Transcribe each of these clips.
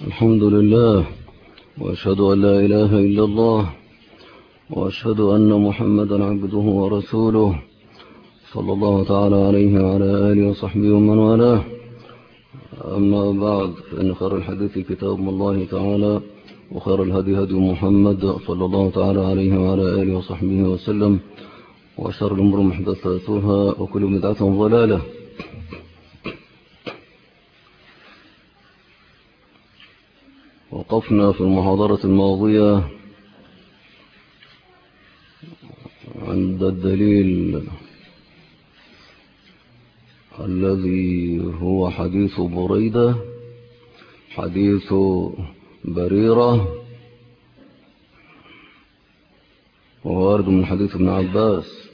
الحمد لله، وأشهد أن لا إله إلا الله، وأشهد أن محمدا عبده ورسوله صلى الله تعالى عليه وعلى آله وصحبه ومن والاه. أما بعد، فإن خير الحديث كتاب الله تعالى، وخير الهدي هدي محمد صلى الله تعالى عليه وعلى آله وصحبه وسلم، وشر الأمور محدثاتها، وكل بدعة ضلالة. وقفنا في المحاضرة الماضية عند الدليل الذي هو حديث بريدة، حديث بريرة، ووارد من حديث ابن عباس.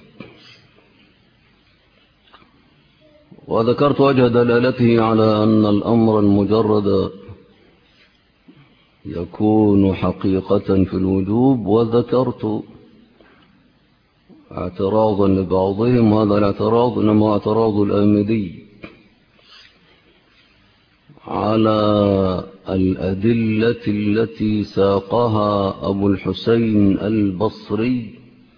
وذكرت وجه دلالته على أن الأمر المجرد يكون حقيقة في الوجوب، وذكرت اعتراضا لبعضهم، هذا الاعتراض إنما اعتراض الآمدي على الأدلة التي ساقها أبو الحسين البصري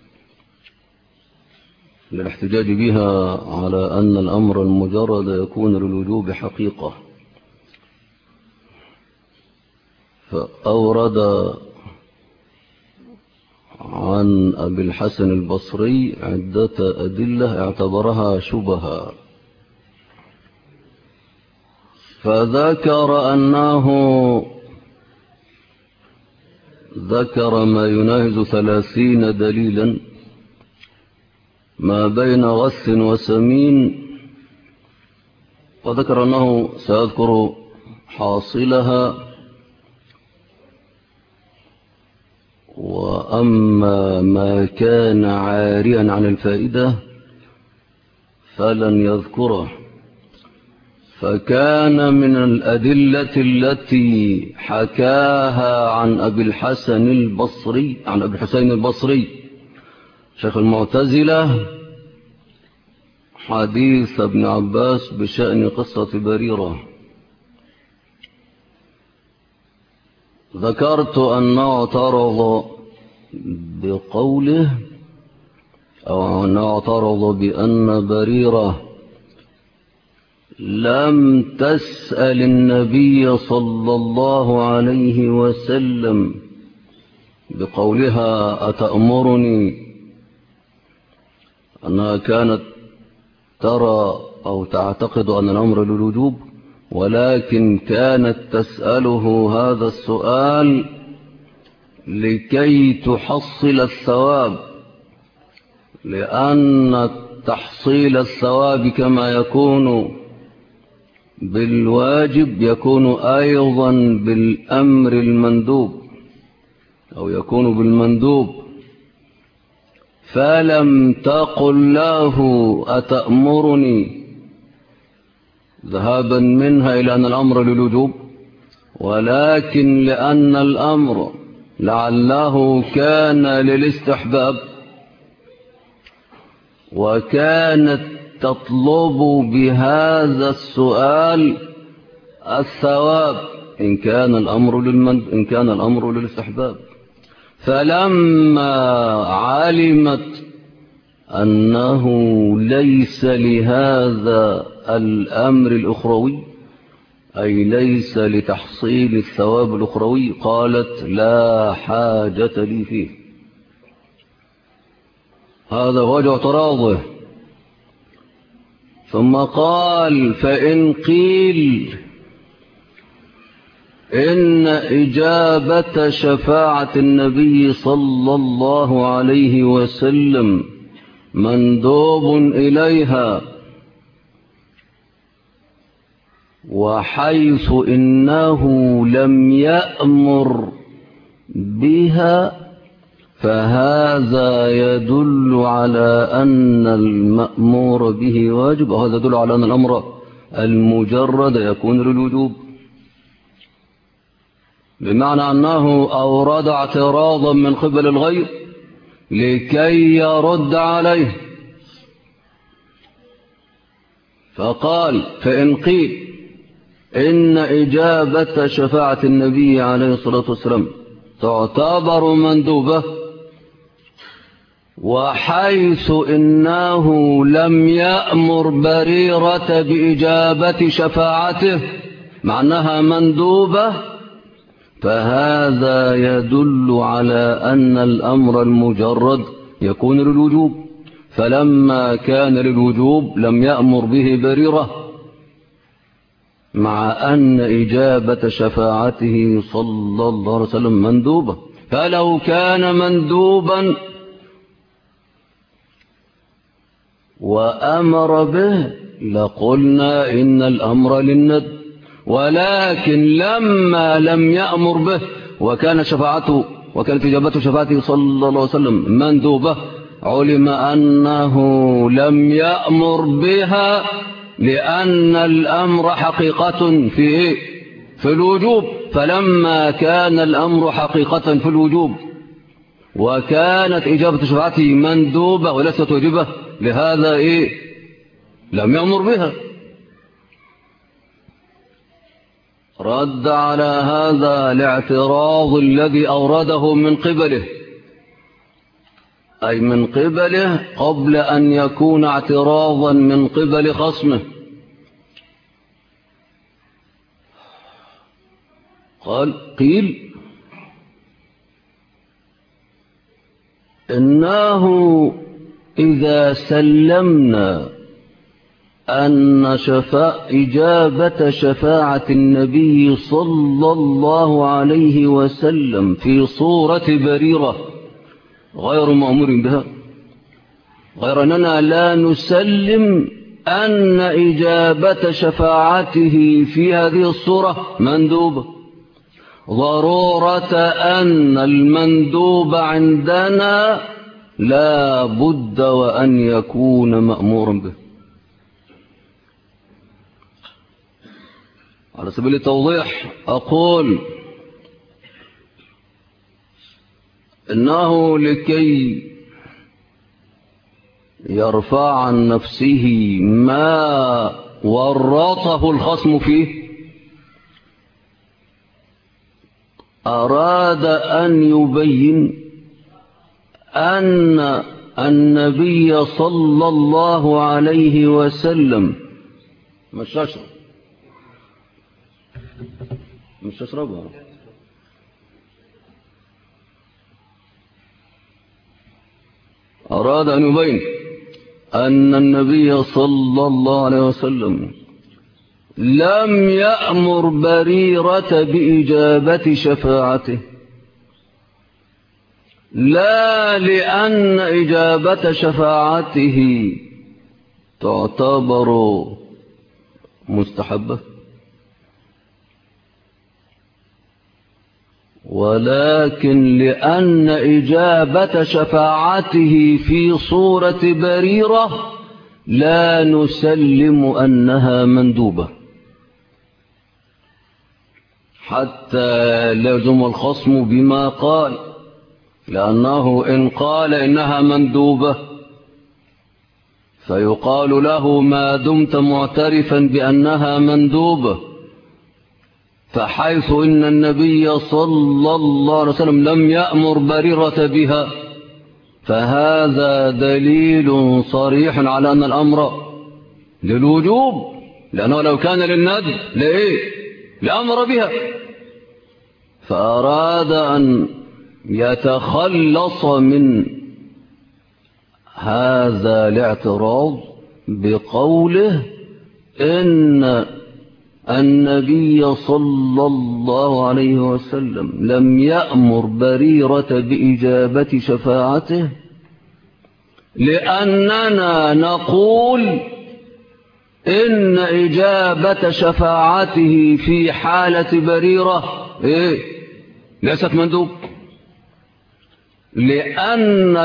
للاحتجاج بها على أن الأمر المجرد يكون للوجوب حقيقة. فأورد عن أبي الحسن البصري عدة أدلة اعتبرها شبها، فذكر أنه ذكر ما يناهز 30 دليلا ما بين غث وسمين، وذكر أنه سيذكر حاصلها، وأما ما كان عاريا عن الفائدة فلن يذكره. فكان من الأدلة التي حكاها عن أبي الحسن البصري، عن أبي الحسين البصري شيخ المعتزلة، حديث ابن عباس بشأن قصة بريرة. ذكرت أنه اعترض بقوله، أو أنه اعترض بأن بريرة لم تسأل النبي صلى الله عليه وسلم بقولها أتأمرني، أنها كانت ترى أو تعتقد أن الأمر للوجوب، ولكن كانت تسأله هذا السؤال لكي تحصل الثواب، لأن تحصيل الثواب كما يكون بالواجب يكون أيضا بالأمر المندوب، أو يكون بالمندوب. فلم تقل له أتأمرني ذهابا منها إلى أن الأمر للوجوب، ولكن لأن الأمر لعله كان للاستحباب، وكانت تطلب بهذا السؤال الثواب إن كان الأمر للاستحباب. فلما علمت أنه ليس لهذا الأمر الأخروي، أي ليس لتحصيل الثواب الأخروي، قالت لا حاجة لي فيه. هذا وجه اعتراضه. ثم قال فإن قيل إن إجابة شفاعة النبي صلى الله عليه وسلم مندوب إليها، وحيث إنه لم يأمر بها فهذا يدل على أن المأمور به واجب، وهذا يدل على أن الأمر المجرد يكون للوجوب، بمعنى أنه أورد اعتراضا من قبل الغير لكي يرد عليه. فقال فإن قيل إن إجابة شفاعة النبي عليه الصلاة والسلام تعتبر مندوبة، وحيث إنه لم يأمر بريرة بإجابة شفاعته معناها مندوبة، فهذا يدل على أن الأمر المجرد يكون للوجوب، فلما كان للوجوب لم يأمر به بريرة، مع أن إجابة شفاعته صلى الله عليه وسلم مندوبة. فلو كان مندوبا وأمر به لقلنا إن الأمر للند، ولكن لما لم يأمر به وكانت إجابته شفاعته صلى الله عليه وسلم مندوبة، علم أنه لم يأمر بها، لأن الأمر حقيقة في الوجوب. فلما كان الأمر حقيقة في الوجوب وكانت إجابة شفاعته مندوبة وليست واجبة، لهذا لم يأمر بها. رد على هذا الاعتراض الذي أورده من قبله، أي من قبله قبل أن يكون اعتراضا من قبل خصمه. قيل إنه إذا سلمنا أن إجابة شفاعة النبي صلى الله عليه وسلم في صورة بريرة غير مأمور بها، غير أننا لا نسلم أن إجابة شفاعته في هذه الصورة مندوبة، ضرورة أن المندوب عندنا لا بد وأن يكون مأمورا به. على سبيل التوضيح أقول إنه لكي يرفع عن نفسه ما ورطه الخصم فيه، أراد أن يبين أن النبي صلى الله عليه وسلم مش تشربها أراد أن يبين أن النبي صلى الله عليه وسلم لم يأمر بريرة بإجابة شفاعته، لا لأن إجابة شفاعته تعتبر مستحبة، ولكن لأن إجابة شفاعته في صورة بريرة لا نسلم أنها مندوبة، حتى لازم الخصم بما قال، لأنه إن قال إنها مندوبة فيقال له ما دمت معترفا بأنها مندوبة، فحيث إن النبي صلى الله عليه وسلم لم يأمر بريرة بها، فهذا دليل صريح على أن الأمر للوجوب، لأنه لو كان للندب لأمر بها. فأراد أن يتخلص من هذا الاعتراض بقوله إن النبي صلى الله عليه وسلم لم يأمر بريرة بإجابة شفاعته، لأننا نقول إن إجابة شفاعته في حالة بريرة ليست مندوب، لأن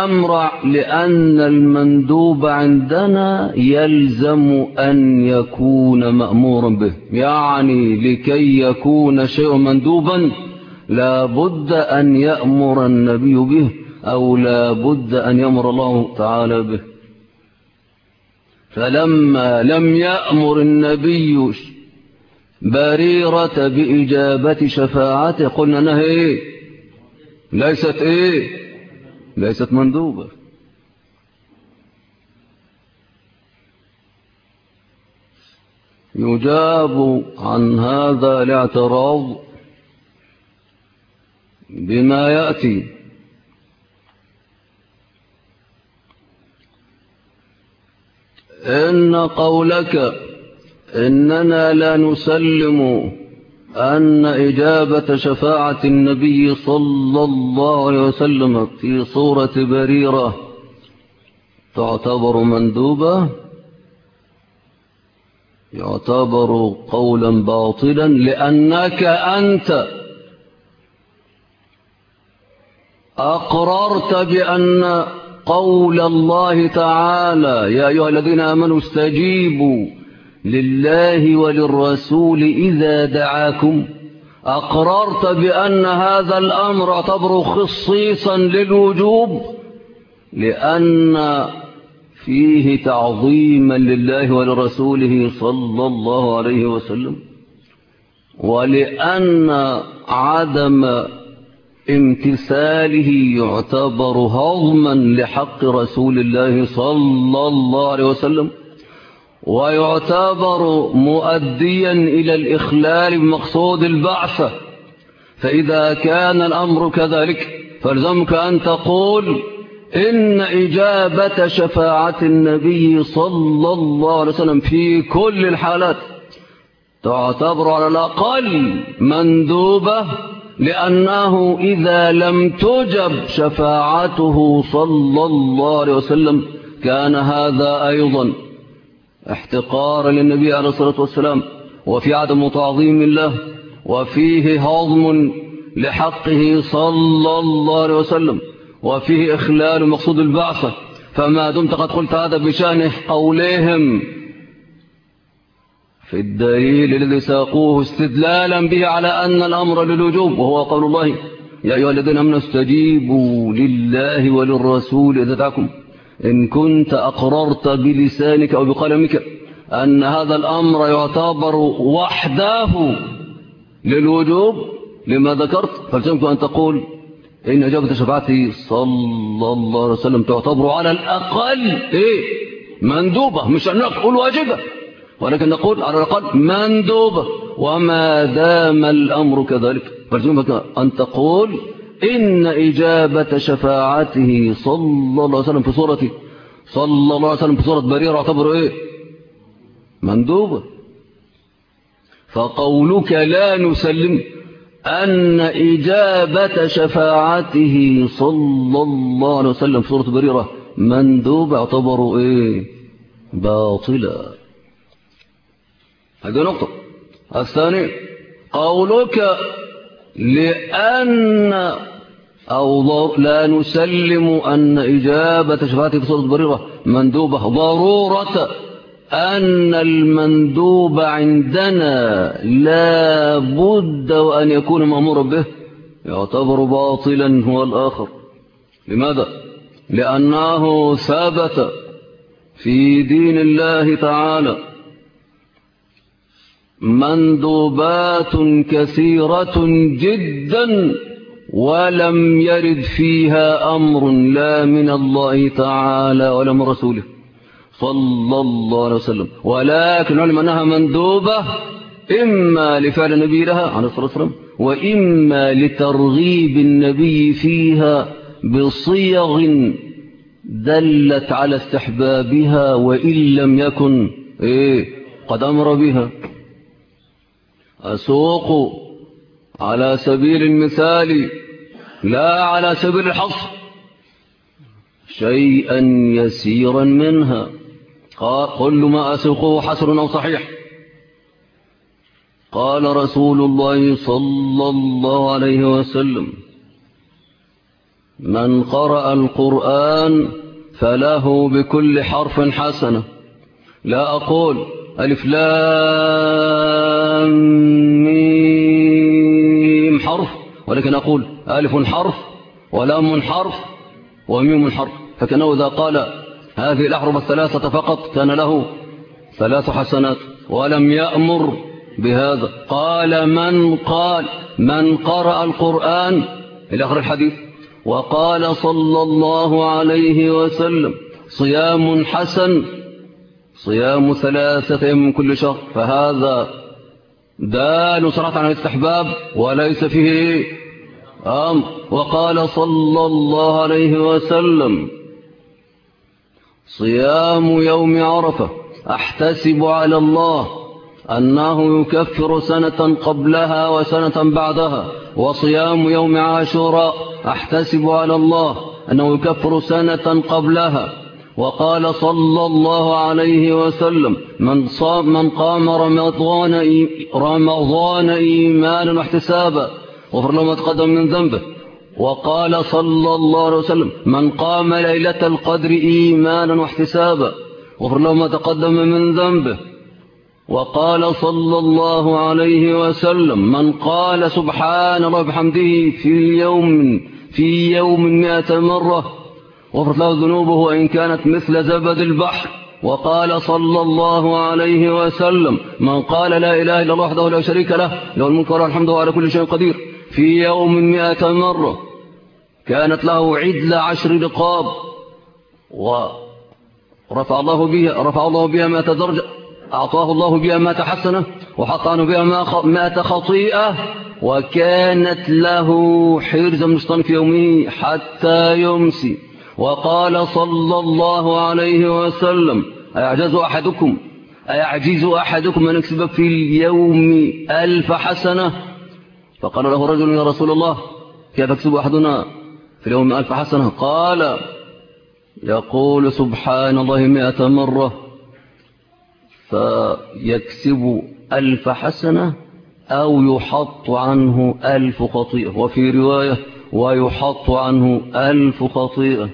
المندوب عندنا يلزم أن يكون مأمورا به، يعني لكي يكون شيء مندوبا لا بد أن يأمر النبي به، أو لا بد أن يأمر الله تعالى به. فلما لم يأمر النبي بريرة بإجابة شفاعته، قلنا أنها ليست مندوبة. يجاب عن هذا الاعتراض بما يأتي. إن قولك إننا لا نسلم أن إجابة شفاعة النبي صلى الله عليه وسلم في صورة بريرة تعتبر مندوبة، يعتبر قولا باطلا، لأنك أنت أقررت بأن قول الله تعالى يا أيها الذين آمنوا استجيبوا لله وللرسول إذا دعاكم، أقررت بأن هذا الأمر اعتبر خصيصا للوجوب، لأن فيه تعظيما لله ولرسوله صلى الله عليه وسلم، ولأن عدم امتثاله يعتبر هضما لحق رسول الله صلى الله عليه وسلم، ويعتبر مؤديا إلى الإخلال بمقصود البعثة. فإذا كان الأمر كذلك فالزمك أن تقول إن إجابة شفاعة النبي صلى الله عليه وسلم في كل الحالات تعتبر على الأقل مندوبة، لأنه إذا لم تجب شفاعته صلى الله عليه وسلم كان هذا أيضا احتقارا للنبي عليه الصلاة والسلام، وفي عدم تعظيم الله، وفيه هضم لحقه صلى الله عليه وسلم، وفيه إخلال مقصود البعثة. فما دمت قد قلت هذا بشأن قولهم في الدليل الذي ساقوه استدلالا به على أن الأمر للوجوب، وهو قول الله يا أيها الذين آمنوا استجيبوا لله وللرسول إذا دعاكم، إن كنت أقررت بلسانك أو بقلمك أن هذا الأمر يعتبر وحده للوجوب لما ذكرت، فالزمك أن تقول إن إجابة شفاعته صلى الله عليه وسلم تعتبر على الأقل مندوبة، مش أن نقول واجبة، ولكن نقول على الأقل مندوبة. وما دام الأمر كذلك فالزمك أن تقول إن إجابة شفاعته صلى الله عليه وسلم في صورة بريرة اعتبر مندوبة. فقولك لا نسلم أن إجابة شفاعته صلى الله عليه وسلم في صورة بريرة مندوبة اعتبر باطلا. هذه نقطة. الثاني قولك لأن أو لا نسلم أن إجابة شفاعته في صورة بريرة مندوبة ضرورة أن المندوب عندنا لا بد وأن يكون مأمورا به يعتبر باطلا هو الآخر. لماذا؟ لأنه ثبت في دين الله تعالى مندوبات كثيرة جدا ولم يرد فيها أمر لا من الله تعالى ولا من رسوله صلى الله عليه وسلم، ولكن علم أنها مندوبة إما لفعل النبي لها عليه الصلاة والسلام، وإما لترغيب النبي فيها بصيغ دلت على استحبابها وإن لم يكن قد أمر بها. أسوق على سبيل المثال لا على سبيل الحصر شيئا يسيرا منها. كل ما أسوقه حسر أو صحيح. قال رسول الله صلى الله عليه وسلم من قرأ القرآن فله بكل حرف حسنة. لا أقول ألف لام ميم حرف، ولكن أقول ألف حرف ولام حرف وميم حرف، فكأنه إذا قال هذه الأحرف الثلاثة فقط كان له 3 حسنات، ولم يأمر بهذا. قال من قرأ القرآن إلى آخر الحديث. وقال صلى الله عليه وسلم صيام حسن صيام 3 أيام من كل شهر، فهذا دال صراحة عن الاستحباب وليس فيه أمر. وقال صلى الله عليه وسلم صيام يوم عرفة أحتسب على الله أنه يكفر سنة قبلها وسنة بعدها، وصيام يوم عاشوراء أحتسب على الله أنه يكفر سنة قبلها. وقال صلى الله عليه وسلم من قام رمضان إيمانا واحتسابا غفر له ما تقدم من ذنبه. وقال صلى الله عليه وسلم من قام ليلة القدر إيمانا واحتسابا غفر له ما تقدم من ذنبه. وقال صلى الله عليه وسلم من قال سبحان الله بحمده في يوم 100 مرة غفرت له ذنوبه وإن كانت مثل زبد البحر. وقال صلى الله عليه وسلم من قال لا إله إلا الله وحده لا شريك له له الملك وله الحمد وعلى كل شيء قدير في يوم 100 مرة كانت له عدل 10 رقاب، ورفع الله بها 100 درجة، أعطاه الله بها 100 حسنة، وحط عنه بها 100 خطيئة، وكانت له حرزا من الشيطان في يومه حتى يمسي. وقال صلى الله عليه وسلم أيعجز أحدكم أن يكسب في اليوم 1000 حسنة؟ فقال له رجل يا رسول الله كيف يكسب أحدنا في اليوم 1000 حسنة؟ قال يقول سبحان الله 100 مرة فيكسب 1000 حسنة أو يحط عنه 1000 خطيئة، وفي رواية ويحط عنه 1000 خطيئة.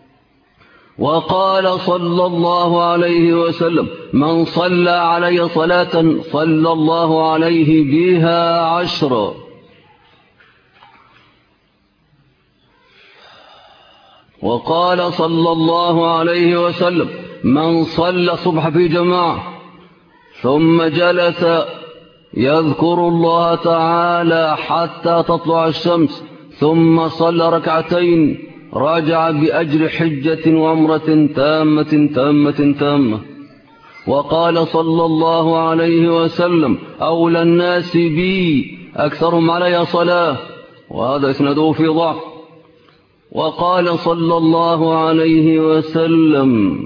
وقال صلى الله عليه وسلم من صلى علي صلاة صلى الله عليه بها 10. وقال صلى الله عليه وسلم من صلى الصبح في جماعة ثم جلس يذكر الله تعالى حتى تطلع الشمس ثم صلى 2 ركعتين راجع بأجر حجة وعمرة تامة. وقال صلى الله عليه وسلم أولى الناس بي أكثرهم علي صلاة، وهذا إسناده في ضعف. وقال صلى الله عليه وسلم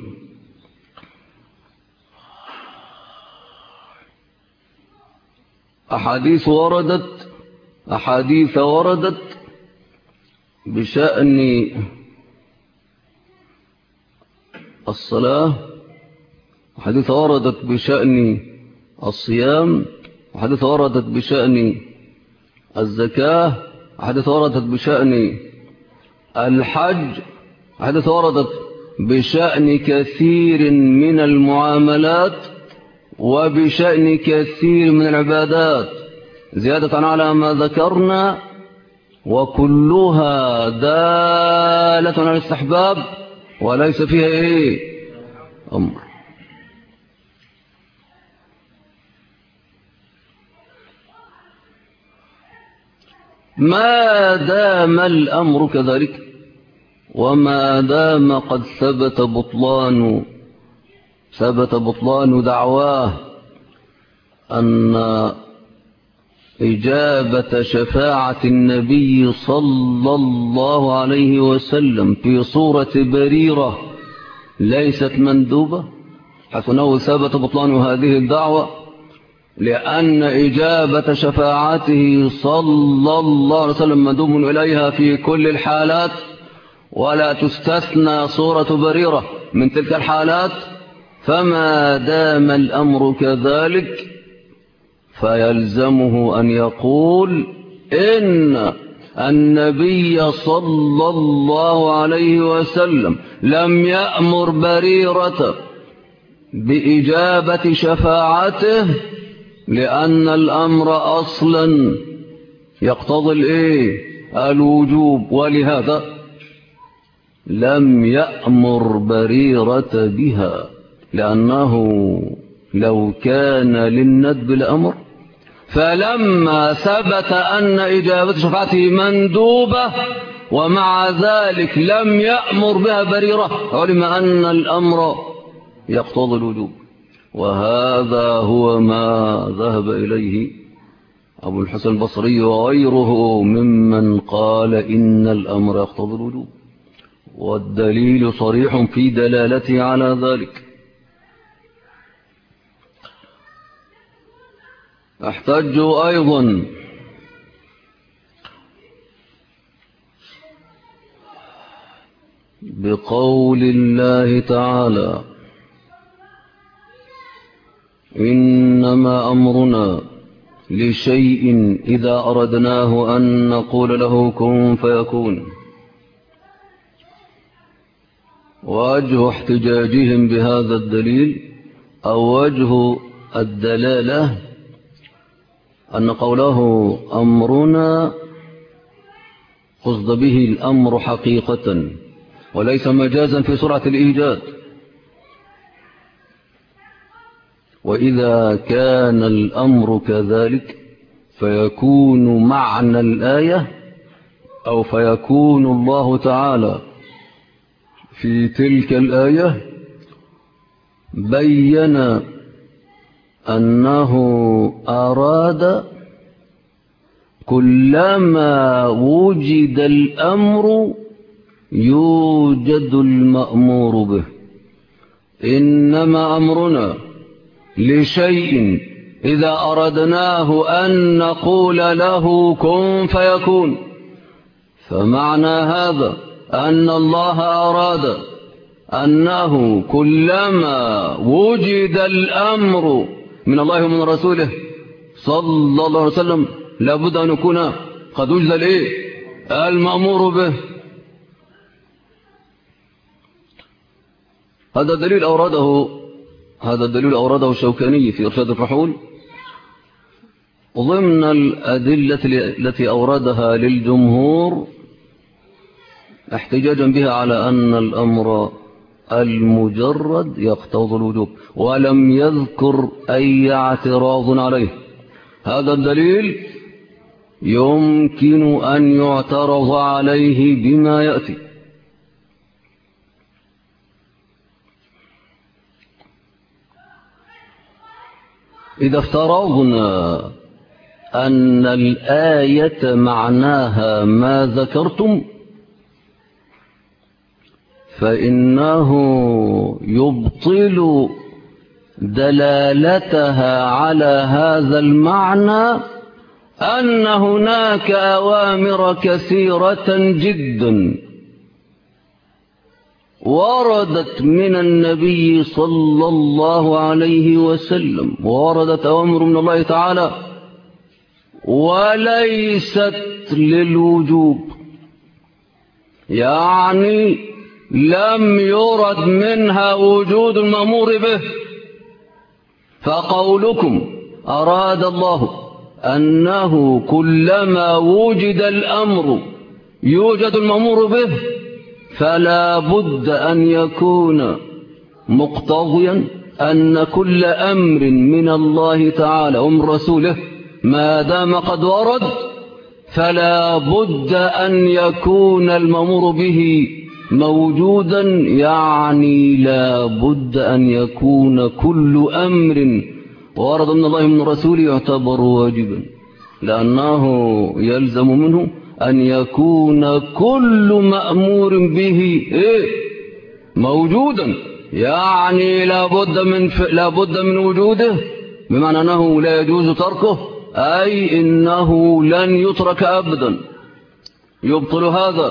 أحاديث وردت بشأن الصلاة، أحاديث وردت بشأن الصيام، أحاديث وردت بشأن الزكاة، أحاديث وردت بشأن الحج، أحاديث وردت بشأن كثير من المعاملات وبشأن كثير من العبادات زيادة على ما ذكرنا، وكلها دالة على الاستحباب وليس فيها أمر. ما دام الأمر كذلك وما دام قد ثبت بطلان دعواه أن إجابة شفاعة النبي صلى الله عليه وسلم في صورة بريرة ليست مندوبة، حيث أنه ثبت بطلان هذه الدعوة، لأن إجابة شفاعته صلى الله عليه وسلم مندوب إليها في كل الحالات، ولا تستثنى صورة بريرة من تلك الحالات. فما دام الأمر كذلك فيلزمه أن يقول إن النبي صلى الله عليه وسلم لم يأمر بريرة بإجابة شفاعته، لأن الأمر أصلا يقتضي الوجوب، ولهذا لم يأمر بريرة بها، لأنه لو كان للندب الأمر فلما ثبت أن إجابة شفاعته مندوبة ومع ذلك لم يأمر بها بريرة، علم أن الأمر يقتضي الوجوب. وهذا هو ما ذهب إليه أبو الحسن البصري وغيره ممن قال إن الأمر يقتضي الوجوب، والدليل صريح في دلالته على ذلك. احتجوا أيضا بقول الله تعالى: إنما أمرنا لشيء إذا أردناه أن نقول له كن فيكون. وجه احتجاجهم بهذا الدليل أو وجه الدلالة أن قوله أمرنا قصد به الأمر حقيقة وليس مجازا في سرعة الإيجاد. وإذا كان الأمر كذلك فيكون معنى الآية أو فيكون الله تعالى في تلك الآية بيّن أنه أراد كلما وجد الأمر يوجد المأمور به. إنما أمرنا لشيء إذا أردناه أن نقول له كن فيكون. فمعنى هذا أن الله أراد أنه كلما وجد الأمر من الله ومن رسوله صلى الله عليه وسلم لابد أن يكون قد وجد المأمور به. هذا الدليل أورده الشوكاني في إرشاد الفحول ضمن الأدلة التي أوردها للجمهور احتجاجا بها على أن الأمر المجرد يقتضي الوجوب، ولم يذكر أي اعتراض عليه. هذا الدليل يمكن أن يعترض عليه بما يأتي. إذا افترضنا أن الآية معناها ما ذكرتم فإنه يبطل دلالتها على هذا المعنى أن هناك أوامر كثيرة جدا وردت من النبي صلى الله عليه وسلم، وردت أوامر من الله تعالى وليست للوجوب، يعني لم يرد منها وجود المأمور به. فقولكم أراد الله أنه كلما وجد الأمر يوجد المأمور به فلا بد أن يكون مقتضيا أن كل أمر من الله تعالى ومن رسوله ما دام قد ورد فلا بد أن يكون المأمور به موجودا، يعني لا بد أن يكون كل أمر ورد من الله ومن رسوله يعتبر واجبا، لأنه يلزم منه أن يكون كل مأمور به موجودا، يعني لا بد من وجوده، بمعنى أنه لا يجوز تركه، أي إنه لن يترك أبدا. يبطل هذا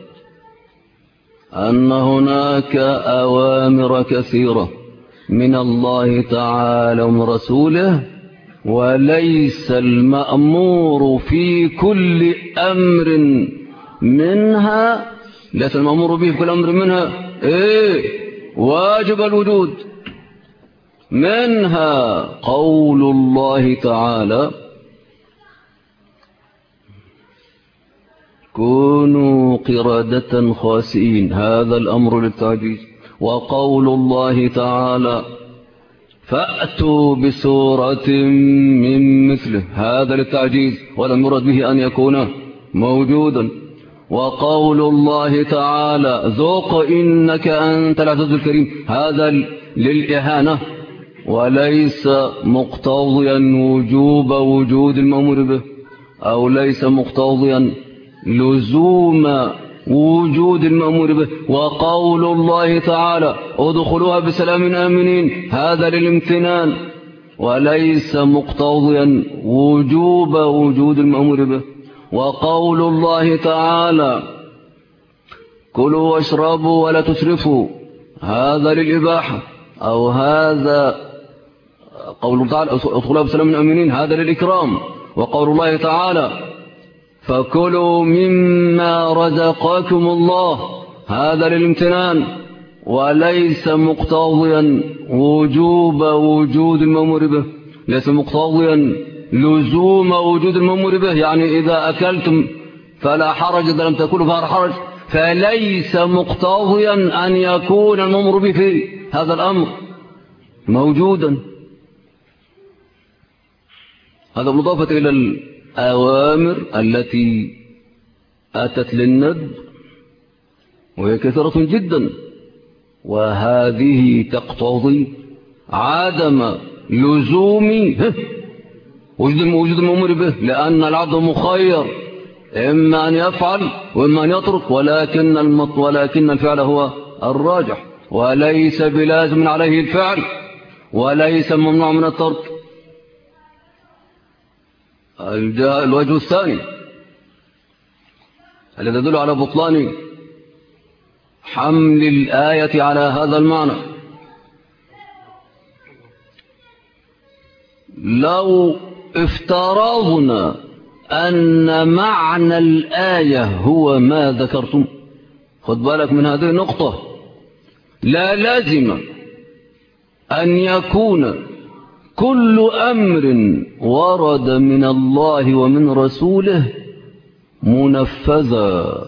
أن هناك أوامر كثيرة من الله تعالى ومن رسوله وليس المأمور في كل أمر منها، ليس المأمور به في كل أمر منها واجب الوجود. منها قول الله تعالى كونوا قردة خاسئين، هذا الأمر للتعجيز. وقول الله تعالى فأتوا بسورة من مثله، هذا للتعجيز ولم يرد به أن يكون موجودا. وقول الله تعالى ذوق إنك أنت العزيز الكريم، هذا للإهانة وليس مقتضيا وجوب وجود المأمور به، أو ليس مقتضيا لزوم وجود المأمور به. وقول الله تعالى ادخلوها بسلام آمنين، هذا للامتنان وليس مقتضيا وجوب وجود المأمور به. وقول الله تعالى كلوا واشربوا ولا تسرفوا، هذا للإباحة، أو هذا قول تعالى ادخلوها بسلام آمنين، هذا للإكرام. وقول الله تعالى فكلوا مما رزقكم الله، هذا للامتنان وليس مقتضيا وجوب وجود المأمور به، ليس مقتضيا لزوم وجود المأمور به. يعني إذا أكلتم فلا حرج، إذا لم تأكلوا فلا حرج، فليس مقتضيا أن يكون المأمور به في هذا الأمر موجودا. هذا مضافة إلى الأوامر التي أتت للندب، وهي كثيرة جدا، وهذه تقتضي عدم لزوم وجود المأمور به، لأن العبد مخير إما أن يفعل وإما أن يترك، ولكن الفعل هو الراجح، وليس بلازم عليه الفعل، وليس ممنوع من الترك. الوجه الثاني الذي يدل على بطلان حمل الآية على هذا المعنى، لو افترضنا أن معنى الآية هو ما ذكرتم، خد بالك من هذه النقطة، لا لازم أن يكون كل أمر ورد من الله ومن رسوله منفذا،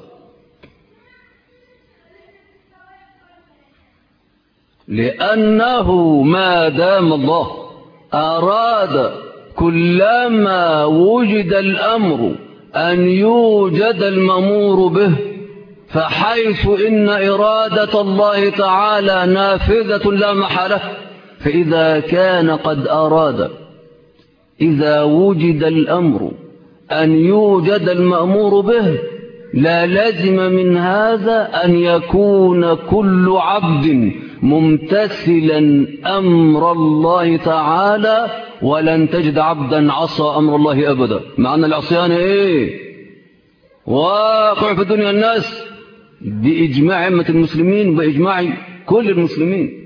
لأنه ما دام الله أراد كلما وجد الأمر أن يوجد المأمور به، فحيث إن إرادة الله تعالى نافذة لا محالة، فإذا كان قد أراد إذا وجد الأمر أن يوجد المأمور به، لا لزم من هذا أن يكون كل عبد ممتثلا أمر الله تعالى، ولن تجد عبدا عصى أمر الله أبدا. معنى العصيان إيه؟ واقع في الدنيا الناس بإجماع أمة المسلمين، بإجماع كل المسلمين.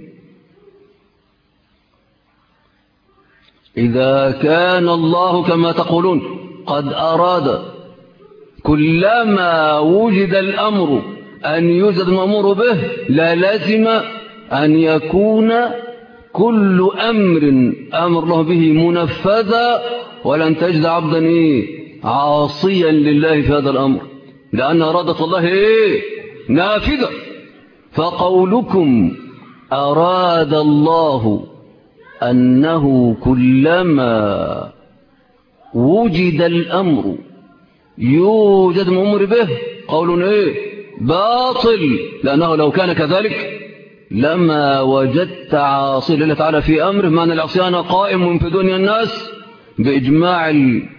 إذا كان الله كما تقولون قد أراد كلما وجد الأمر أن يوجد المأمور به، لا لازم أن يكون كل أمر أمر الله به منفذا، ولن تجد عبدا عاصيا لله في هذا الأمر، لأن إرادة الله نافذة. فقولكم أراد الله أنه كلما وجد الأمر يوجد المأمور به، قول باطل، لأنه لو كان كذلك لما وجدت عاصي لله تعالى في أمره. معنى العصيان قائم في دنيا الناس بإجماع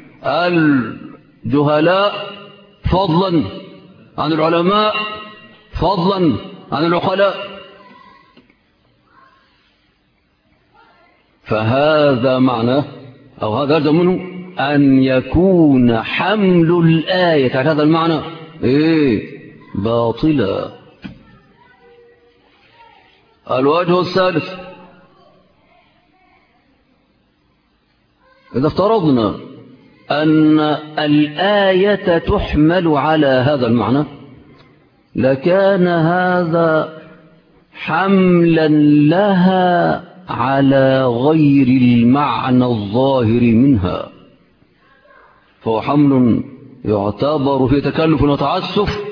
الجهلاء فضلا عن العلماء، فضلا عن العقلاء. فهذا معناه، أو هذا يلزم منه أن يكون حمل الآية على هذا المعنى باطلا. الوجه الثالث، إذا افترضنا أن الآية تحمل على هذا المعنى، لكان هذا حملا لها على غير المعنى الظاهر منها، فهو حمل يعتبر في تكلف وتعسف،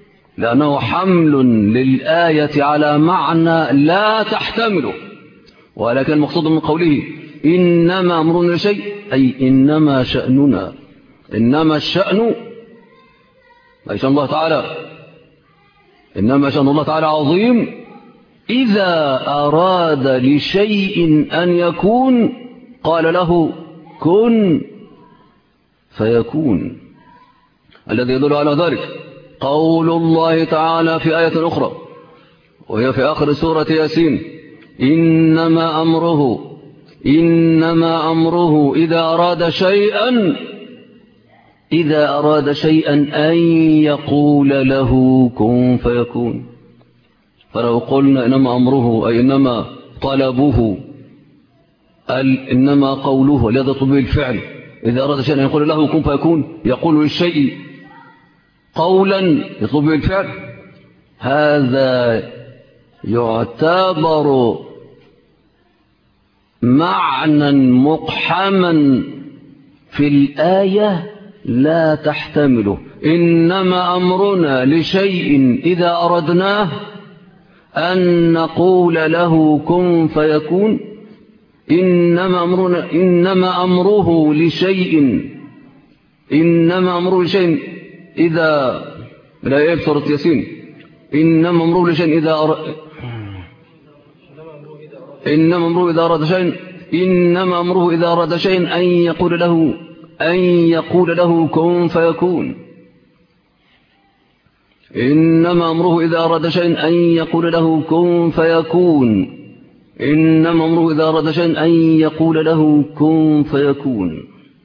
لأنه حمل للآية على معنى لا تحتمله، ولكن المقصود من قوله إنما أمرنا لشيء أي إنما شأننا، إنما الشأن أي شأن الله تعالى، إنما شأن الله تعالى عظيم إذا أراد لشيء أن يكون قال له كن فيكون. الذي يدل على ذلك قول الله تعالى في آية أخرى وهي في آخر سورة ياسين إنما أمره إذا أراد شيئا أن يقول له كن فيكون. فلو قلنا إنما أمره أي إنما طلبه إنما قوله لذا طبيب الفعل إذا أراد شيئا أن يقول له كن فيكون، يقول للشيء قولا يطلب الفعل، هذا يعتبر معنى مقحما في الآية لا تحتمله. إنما أمرنا لشيء إذا أردناه أن نقول له كن فيكون. إنما أمره لشيء إذا لا يبصر ياسين إنما أمره لشيء إنما أمره إذا أراد شيء أن يقول له كن فيكون. إنما أمره إذا أراد شيء أن يقول له كن فيكون. إنما أمره إذا أراد شيء أن يقول له كن فيكون.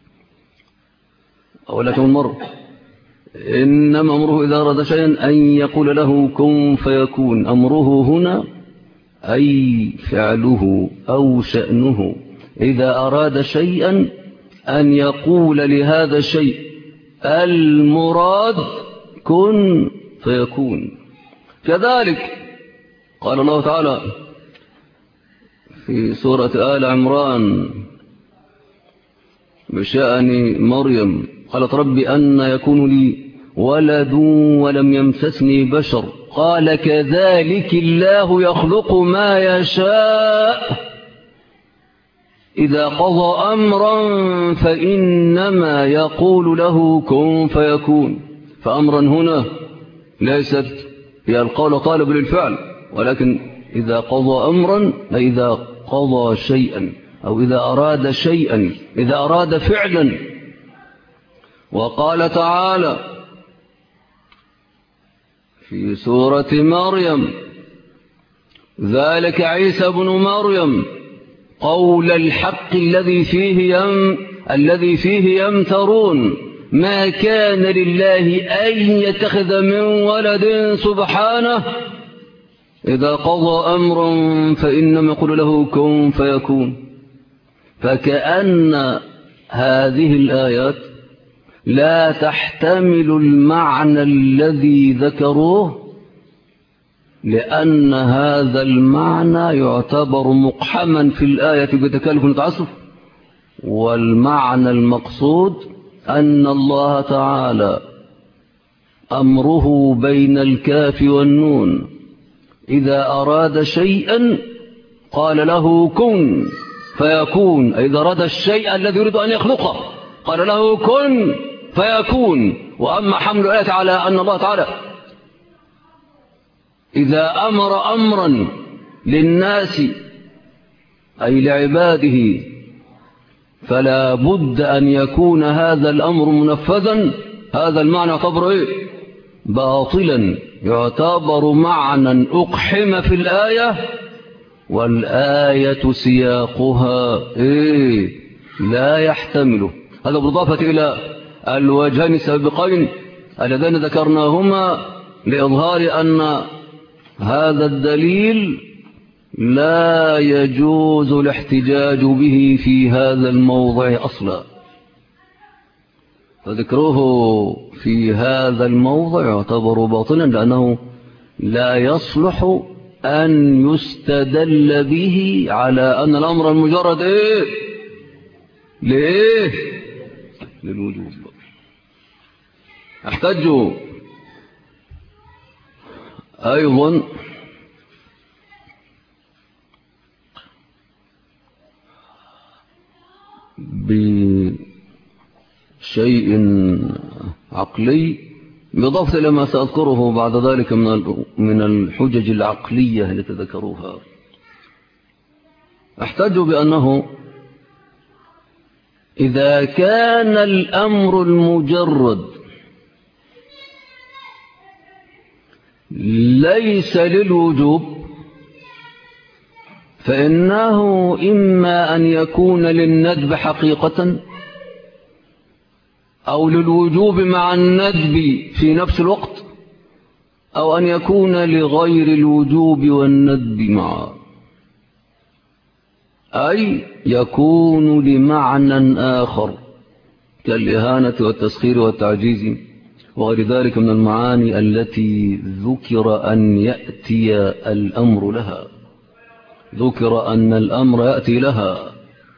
أولا مرة إنما أمره إذا أراد شيئا أن يقول له كن فيكون. أمره هنا أي فعله أو شأنه إذا أراد شيئا أن يقول لهذا الشيء المراد كن فيكون. كذلك قال الله تعالى في سورة آل عمران بشأن مريم قالت رب أن يكون لي ولد ولم يمسسني بشر قال كذلك الله يخلق ما يشاء إذا قضى أمرا فإنما يقول له كن فيكون. فأمرا هنا ليست هي القول طالب للفعل، ولكن إذا قضى أمرا أي إذا قضى شيئا أو إذا أراد شيئا، إذا أراد فعلا. وقال تعالى في سورة مريم ذلك عيسى بن مريم قول الحق الذي فيه يمترون ما كان لله أن يتخذ من ولد سبحانه إذا قضى أمرا فإنما يقول له كن فيكون. فكأن هذه الآيات لا تحتمل المعنى الذي ذكروه، لأن هذا المعنى يعتبر مقحما في الآية بتكالف وتعسف. والمعنى المقصود أن الله تعالى أمره بين الكاف والنون إذا أراد شيئا قال له كن فيكون. إذا أراد الشيء الذي يريد أن يخلقه قال له كن فيكون. وأما حمل الآية على أن الله تعالى إذا أمر أمرا للناس أي لعباده فلا بد أن يكون هذا الأمر منفذا، هذا المعنى يعتبر باطلا، يعتبر معنى أقحم في الآية، والآية سياقها لا يحتمله. هذا بالإضافة إلى الوجهين السابقين اللذين ذكرناهما لإظهار أن هذا الدليل لا يجوز الاحتجاج به في هذا الموضع أصلا. فذكره في هذا الموضع يعتبر باطلا لأنه لا يصلح أن يستدل به على أن الأمر المجرد للوجوب. احتجوا أيضا بشيء عقلي، بالإضافة إلى ما سأذكره بعد ذلك من الحجج العقلية التي ذكروها. احتجوا بأنه إذا كان الأمر المجرد ليس للوجوب فإنه إما أن يكون للندب حقيقة أو للوجوب مع الندب في نفس الوقت، أو أن يكون لغير الوجوب والندب معا، أي يكون لمعنى آخر كالإهانة والتسخير والتعجيز وغير ذلك من المعاني التي ذكر أن يأتي الأمر لها، ذكر أن الأمر يأتي لها.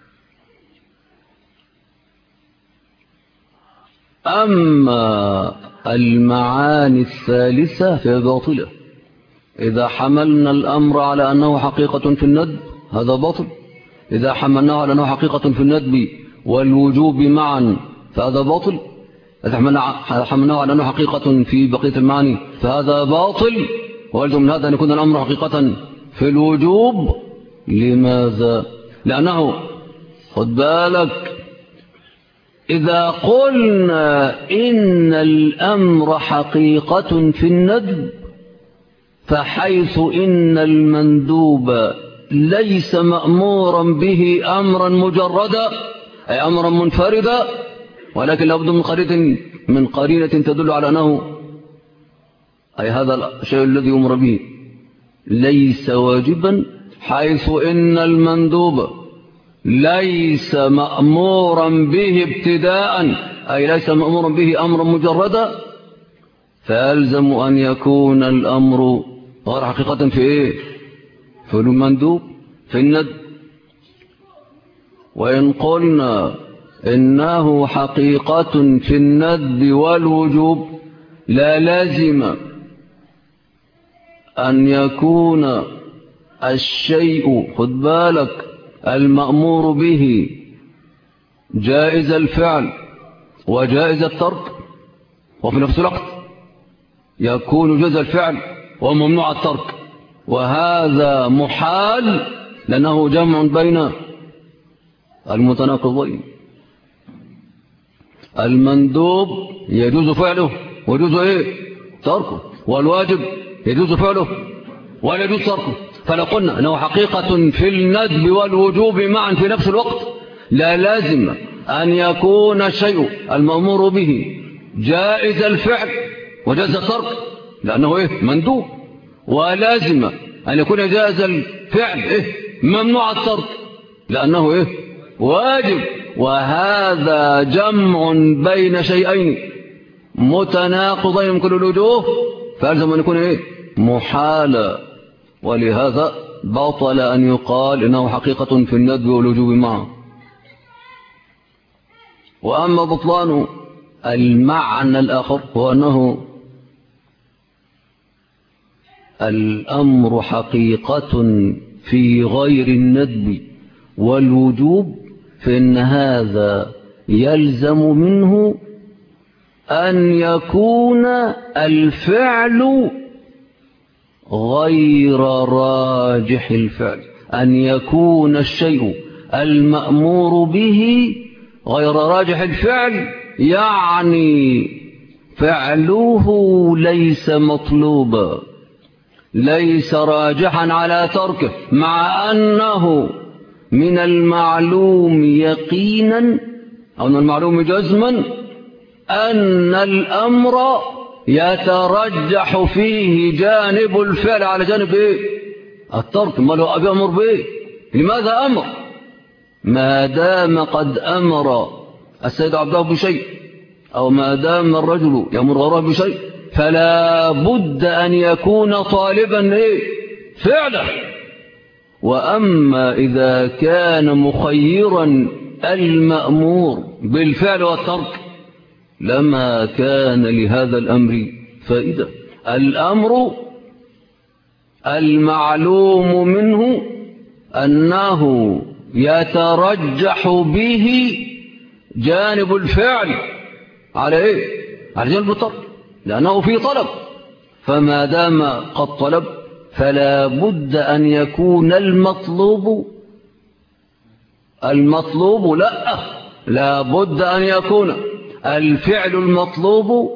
أما المعاني الثالثة فهي باطلة. إذا حملنا الأمر على أنه حقيقة في الندب هذا باطل، إذا حملناه على أنه حقيقة في الندب والوجوب معا فهذا باطل، إذا حملناه على أنه حقيقة في بقية المعاني فهذا باطل. ويلزم من هذا أن يكون الأمر حقيقة في الوجوب. لماذا؟ لأنه خد بالك، إذا قلنا إن الأمر حقيقة في الندب فحيث إن المندوب ليس مأمورا به أمرا مجردا أي أمرا منفردا، ولكن لابد من قرينة تدل على أنه أي هذا الشيء الذي أمر به ليس واجبا، حيث إن المندوب ليس مأمورا به ابتداء أي ليس مأمورا به أمرا مجردا، فيلزم أن يكون الأمر غير حقيقة في إيه؟ في المندوب في الندب. وإن قلنا إنه حقيقة في الندب والوجوب لا لازم أن يكون الشيء خد بالك المأمور به جائز الفعل وجائز الترك، وفي نفس الوقت يكون جائز الفعل وممنوع الترك، وهذا محال لأنه جمع بين المتناقضين. المندوب يجوز فعله ويجوز إيه؟ تركه، والواجب يجوز فعله ولا يجوز تركه. فلو قلنا أنه حقيقة في الندب والوجوب معا في نفس الوقت لا لازم أن يكون الشيء المأمور به جائز الفعل وجائز الترك لأنه إيه؟ مندوب، ولازم أن يكون جائز الفعل إيه؟ ممنوع الترك لأنه إيه؟ واجب. وهذا جمع بين شيئين متناقضين من كل الوجوه، فألزم أن يكون إيه؟ محالا. ولهذا بطل أن يقال إنه حقيقة في الندب والوجوب معه. وأما بطلان المعنى الآخر هو أنه الأمر حقيقة في غير الندب والوجوب، فإن هذا يلزم منه أن يكون الفعل غير راجح الفعل، أن يكون الشيء المأمور به غير راجح الفعل، يعني فعله ليس مطلوبا، ليس راجحا على تركه، مع أنه من المعلوم يقينا أو من المعلوم جزما أن الأمر يترجح فيه جانب الفعل على جانب إيه؟ الترك. ما لو أبي أمر به، لماذا أمر؟ ما دام قد أمر السيد عبده بشيء أو ما دام الرجل يأمر غيره بشيء فلا بد أن يكون طالبا إيه؟ فعله. وأما إذا كان مخيرا المأمور بالفعل والترك لما كان لهذا الأمر فائدة. الأمر المعلوم منه أنه يترجح به جانب الفعل على إيه؟ على جانب الطلب، لأنه في طلب، فما دام قد طلب فلا بد أن يكون المطلوب لا بد أن يكون الفعل المطلوب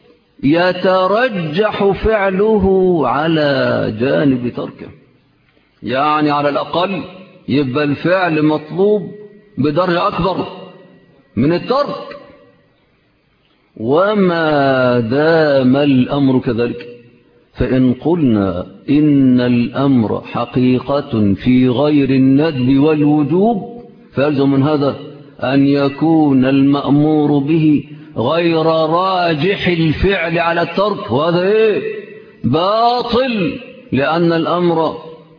يترجح فعله على جانب تركه. يعني على الأقل يبقى الفعل مطلوب بدرجة أكبر من الترك. وما دام الأمر كذلك، فإن قلنا إن الأمر حقيقة في غير الندب والوجوب، فيلزم من هذا أن يكون المأمور به غير راجح الفعل على الترك، وهذا إيه؟ باطل، لأن الأمر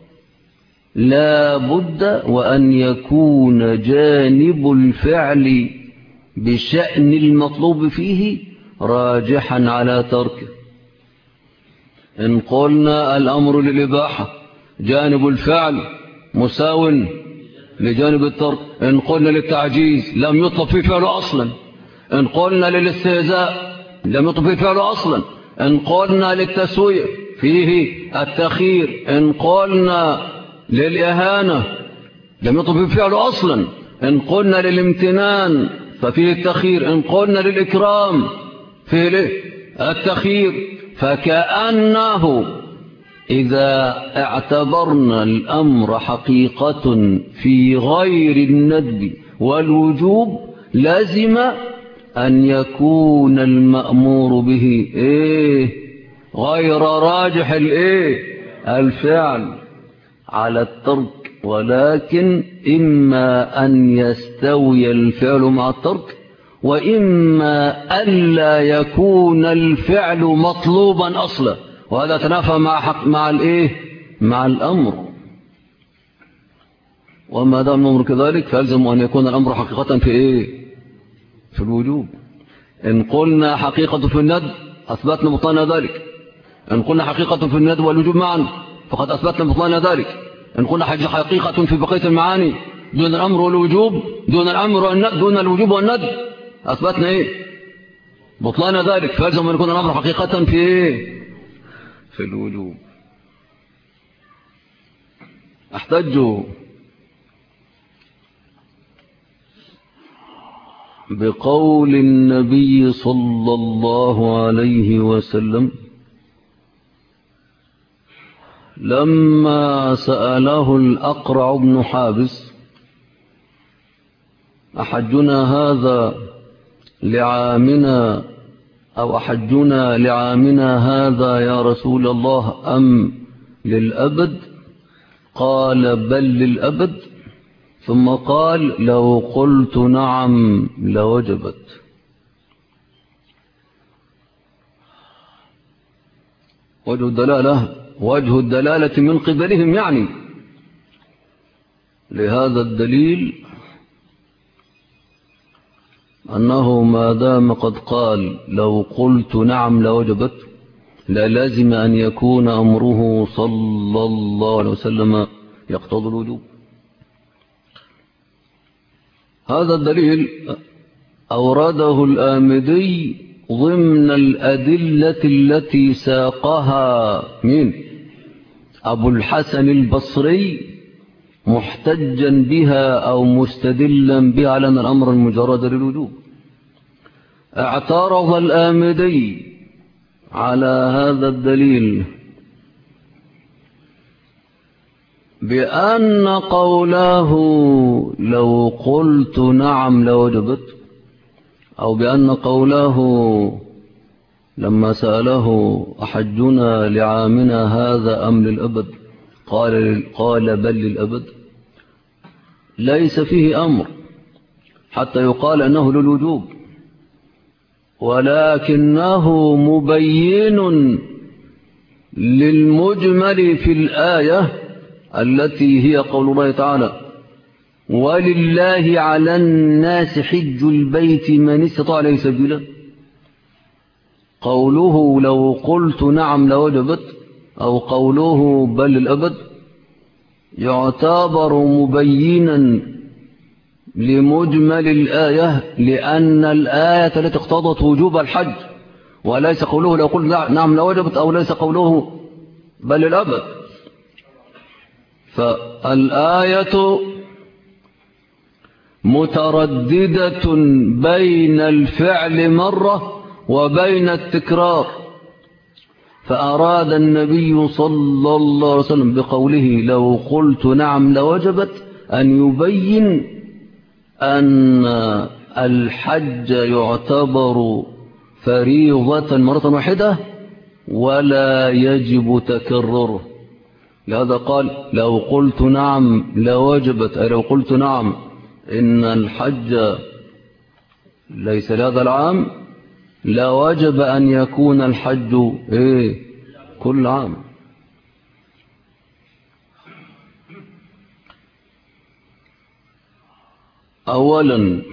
لا بد وأن يكون جانب الفعل بشأن المطلوب فيه راجحا على تركه. إن قلنا الأمر للإباحة جانب الفعل مساو لجانب الترك، إن قلنا للتعجيز لم يطلب فيه فعله أصلا، إن قلنا للاستهزاء لم يطلب فيه فعله أصلا، إن قلنا للتسوية فيه التخيير، إن قلنا للإهانة لم يطلب فيه فعله أصلا، إن قلنا للامتنان ففيه التخيير، إن قلنا للإكرام فيه التخيير. فكأنه إذا اعتبرنا الأمر حقيقة في غير الندب والوجوب لازم أن يكون المأمور به غير راجح الفعل على الترك، ولكن إما أن يستوي الفعل مع الترك، وإما ألا يكون الفعل مطلوبا أصلا، وهذا تنافى مع الأمر. وما دام الأمر كذلك فيلزم أن يكون الأمر حقيقة في الوجوب. إن قلنا حقيقة في الندب أثبتنا بطلان ذلك، إن قلنا حقيقة في الندب والوجوب معا فقد أثبتنا بطلان ذلك، إن قلنا حقيقة في بقية المعاني دون الأمر والوجوب، دون الوجوب والندب، أثبتنا بطلان ذلك، فيلزم أن يكون الأمر حقيقة في الوجوب. أحتج بقول النبي صلى الله عليه وسلم لما سأله الأقرع بن حابس أحجنا هذا لعامنا أو أحجنا لعامنا هذا يا رسول الله أم للأبد؟ قال بل للأبد، ثم قال لو قلت نعم لوجبت. وجه الدلالة من قبلهم، يعني لهذا الدليل أنه ما دام قد قال لو قلت نعم لوجبت، لا لازم أن يكون أمره صلى الله عليه وسلم يقتضي الوجوب. هذا الدليل أورده الآمدي ضمن الأدلة التي ساقها من أبو الحسن البصري محتجا بها أو مستدلا بها على أن الأمر المجرد للوجوب. اعترض الآمدي على هذا الدليل بأن قوله لو قلت نعم لوجبت، أو بأن قوله لما سأله أحجنا لعامنا هذا أم للأبد قال بل للأبد، ليس فيه أمر حتى يقال أنه للوجوب، ولكنه مبين للمجمل في الآية التي هي قول الله تعالى ولله على الناس حج البيت من استطاع إليه سبيلا. قوله لو قلت نعم لوجبت أو قوله بل للأبد يعتبر مبينا لمجمل الآية، لأن الآية التي اقتضت وجوب الحج، وليس قوله لو قلت نعم لوجبت، أو ليس قوله بل الأبد. فالآية مترددة بين الفعل مرة وبين التكرار، فأراد النبي صلى الله عليه وسلم بقوله لو قلت نعم لوجبت أن يبين أن الحج يعتبر فريضة مرة واحدة ولا يجب تكرره. لهذا قال لو قلت نعم لوجبت، أي لو قلت نعم إن الحج ليس لهذا العام لوجب أن يكون الحج كل عام. أولا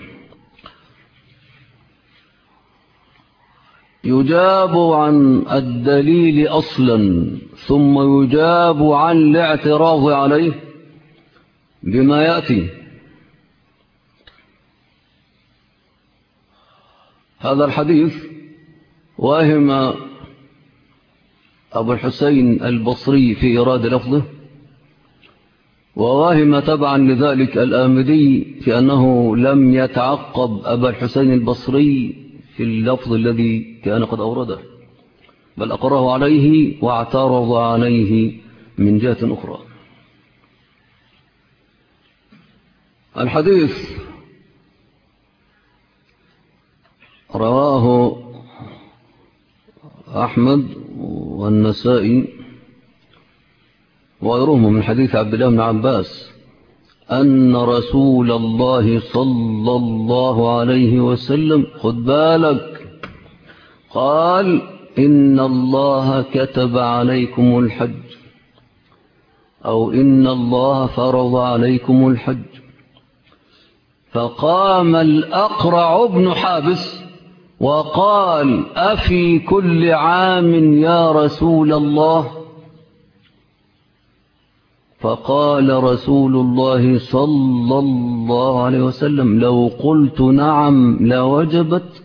يجاب عن الدليل أصلا، ثم يجاب عن الاعتراض عليه بما يأتي. هذا الحديث واهم أبو الحسين البصري في إيراد لفظه، وواهم تبعا لذلك الآمدي في أنه لم يتعقب أبا الحسين البصري في اللفظ الذي كان قد أورده، بل أقره عليه واعترض عليه من جهة أخرى. الحديث رواه أحمد والنسائي وغيرهم من حديث عبد الله بن عباس أن رسول الله صلى الله عليه وسلم خد بالك قال إن الله كتب عليكم الحج، أو إن الله فرض عليكم الحج. فقام الأقرع بن حابس وقال أفي كل عام يا رسول الله؟ فقال رسول الله صلى الله عليه وسلم لو قلت نعم لوجبت،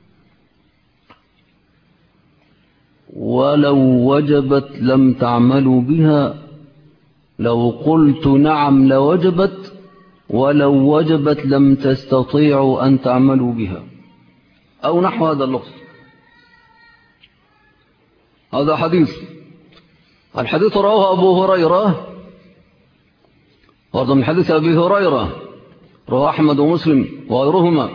ولو وجبت لم تعملوا بها. لو قلت نعم لوجبت، ولو وجبت لم تستطيعوا أن تعملوا بها، أو نحو هذا اللفظ. هذا حديث. الحديث رواه أبو هريرة، وأيضا من حديث أبي هريرة رواه أحمد ومسلم وغيرهما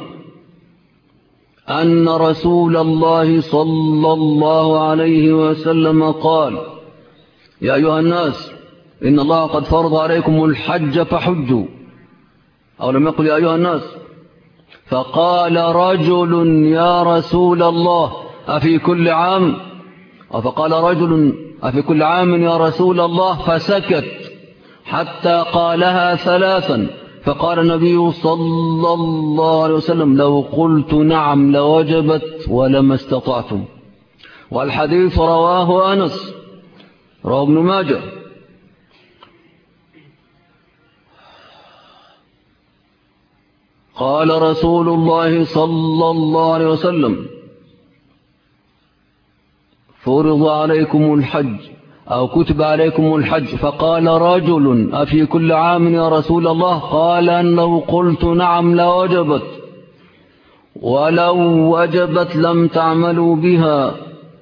أن رسول الله صلى الله عليه وسلم قال يا أيها الناس إن الله قد فرض عليكم الحج فحجوا، أو لم يقل يا أيها الناس. فقال رجل يا رسول الله أفي كل عام؟ فقال رجل أفي كل عام يا رسول الله؟ فسكت حتى قالها ثلاثا، فقال النبي صلى الله عليه وسلم لو قلت نعم لوجبت ولما استطعتم. والحديث رواه أنس، رواه ابن ماجه. قال رسول الله صلى الله عليه وسلم فرض عليكم الحج أو كتب عليكم الحج. فقال رجل أفي كل عام يا رسول الله؟ قال أن لو قلت نعم لوجبت، ولو وجبت لم تعملوا بها،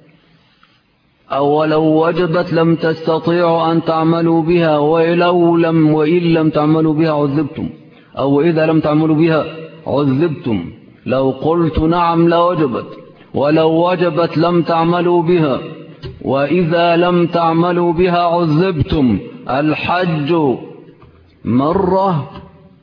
أو لو وجبت لم تستطيعوا أن تعملوا بها، وإن لم تعملوا بها عذبتم، أو إذا لم تعملوا بها عذبتم. لو قلت نعم لوجبت، ولو وجبت لم تعملوا بها، وإذا لم تعملوا بها عذبتم. الحج مرة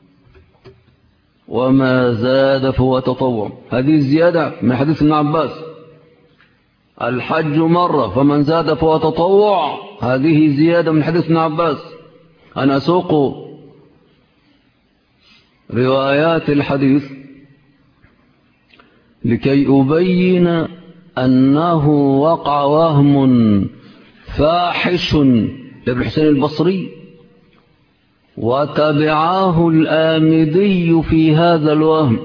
وما زاد فهو تطوع. هذه الزيادة من حديث ابن عباس، الحج مرة فمن زاد فهو تطوع. هذه زيادة من حديث ابن عباس. أنا أسوق روايات الحديث لكي أبين أنه وقع وهم فاحش لابن حسين البصري وتبعاه الآمدي في هذا الوهم،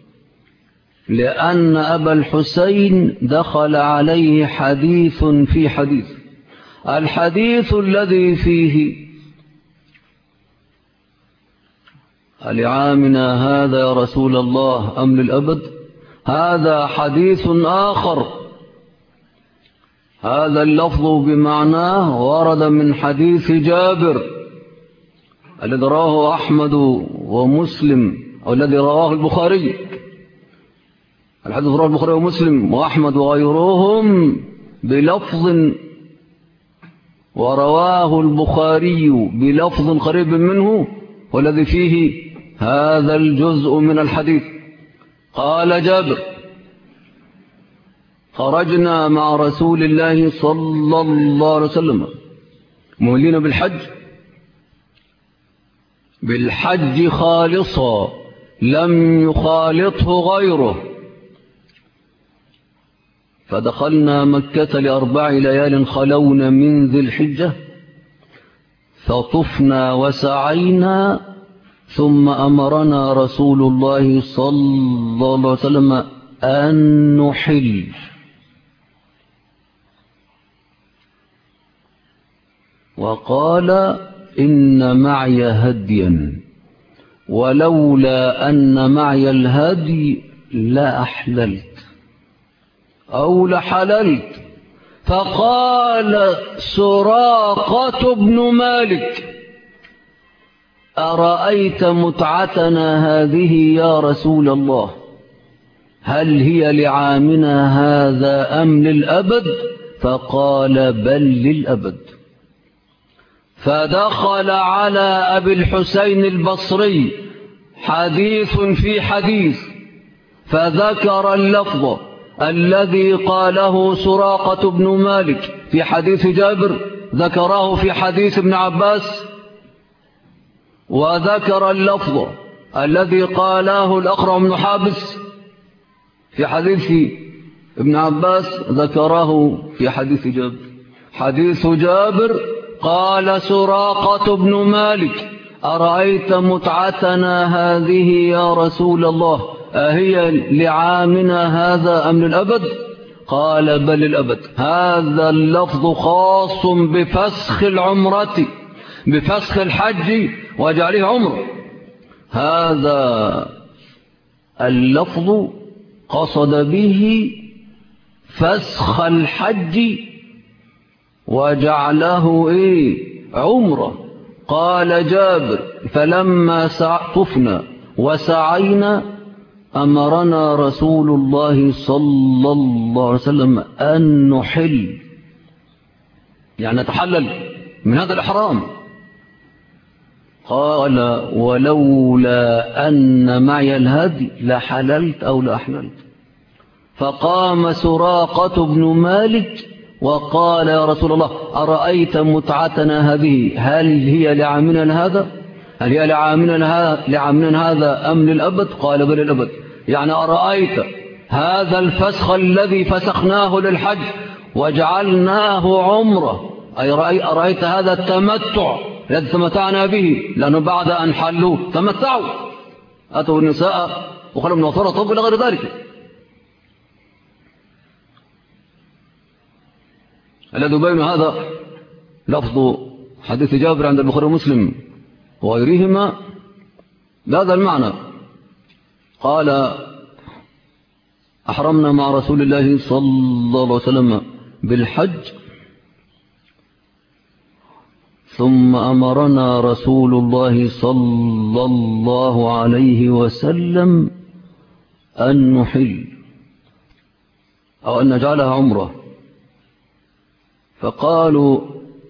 لأن أبا الحسين دخل عليه حديث في حديث. الحديث الذي فيه لعامنا هذا يا رسول الله أم للأبد، هذا حديث آخر. هذا اللفظ بمعناه ورد من حديث جابر الذي رواه أحمد ومسلم، أو الذي رواه البخاري. الحديث رواه البخاري ومسلم وأحمد وغيرهم بلفظ، ورواه البخاري بلفظ قريب منه والذي فيه هذا الجزء من الحديث. قال جابر: خرجنا مع رسول الله صلى الله عليه وسلم مهلين بالحج خالصا لم يخالطه غيره، فدخلنا مكة ل4 ليال خلون من ذي الحجة، فطفنا وسعينا، ثم أمرنا رسول الله صلى الله عليه وسلم أن نحل. وقال: إن معي هديا، ولولا أن معي الهدي لأحللت أو لحللت. فقال سراقة بن مالك: أرأيت متعتنا هذه يا رسول الله، هل هي لعامنا هذا أم للأبد؟ فقال: بل للأبد. فدخل على أبي الحسين البصري حديث في حديث، فذكر اللفظ الذي قاله سراقة بن مالك في حديث جابر، ذكره في حديث ابن عباس، وذكر اللفظ الذي قاله الأقرع بن حابس في حديث ابن عباس، ذكره في حديث جابر. حديث جابر قال سراقة بن مالك: أرأيت متعتنا هذه يا رسول الله، أهي لعامنا هذا أم للأبد؟ قال: بل للأبد. هذا اللفظ خاص بفسخ العمرة، بفسخ الحج وجعله عمره. هذا اللفظ قصد به فسخ الحج وجعله عمره. قال جابر: فلما طفنا وسعينا أمرنا رسول الله صلى الله عليه وسلم أن نحل، يعني نتحلل من هذا الإحرام. قال: ولولا أن معي الهدي لحللت أو لأحللت. فقام سراقة بن مالك وقال: يا رسول الله، أرأيت متعتنا هذه، هل هي لعامنا هذا؟ هل هي لعامنا هذا أم للأبد؟ قال: بل للأبد. يعني أرأيت هذا الفسخ الذي فسخناه للحج وجعلناه عمره، أي أرأيت هذا التمتع الذي تمتعنا به، لأنه بعد أن حلوا تمتعوا، أتوا النساء وخلوا من وصول طب إلى غير ذلك. الذي يبين هذا لفظ حديث جابر عند البخاري ومسلم وغيرهما بهذا المعنى. قال: أحرمنا مع رسول الله صلى الله عليه وسلم بالحج، ثم أمرنا رسول الله صلى الله عليه وسلم أن نحل أو أن نجعلها عمره. فقالوا: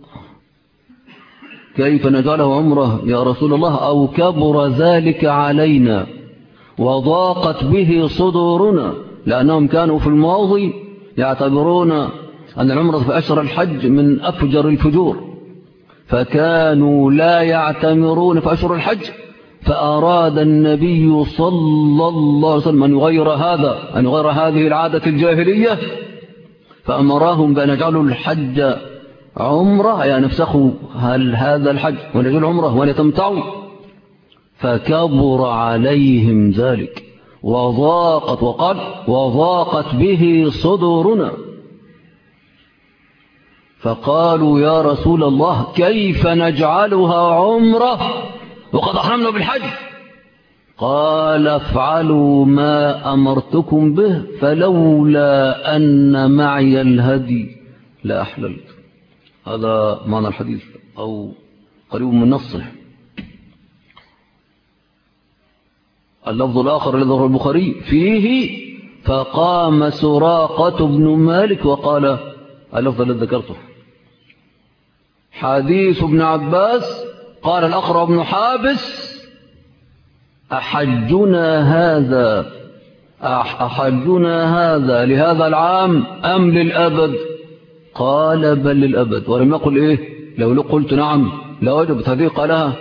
كيف نجعله عمره يا رسول الله؟ أو كبر ذلك علينا وضاقت به صدورنا، لأنهم كانوا في الماضي يعتبرون أن العمرة في أشهر الحج من أفجر الفجور، فكانوا لا يعتمرون في أشهر الحج. فأراد النبي صلى الله عليه وسلم أن يغير هذه العادة الجاهلية، فأمرهم بأن يجعلوا الحج عمرة يعني نفسخوا هل هذا الحج ونجل عمرة ونتمتعوا، فكبر عليهم ذلك وضاقت به صدورنا، فقالوا يا رسول الله كيف نجعلها عمرة وقد أحرمنا بالحج؟ قال افعلوا ما أمرتكم به فلولا أن معي الهدي لأحللت. هذا معنى الحديث أو قريب من نصه. اللفظ الآخر الذي ذكره البخاري فيه فقام سراقة بن مالك وقال اللفظ الذي ذكرته. حديث ابن عباس قال الأقرع بن حابس أحجنا هذا لهذا العام أم للأبد؟ قال بل للأبد. ولم يقل إيه لو قلت نعم لوجبت هذه قالها،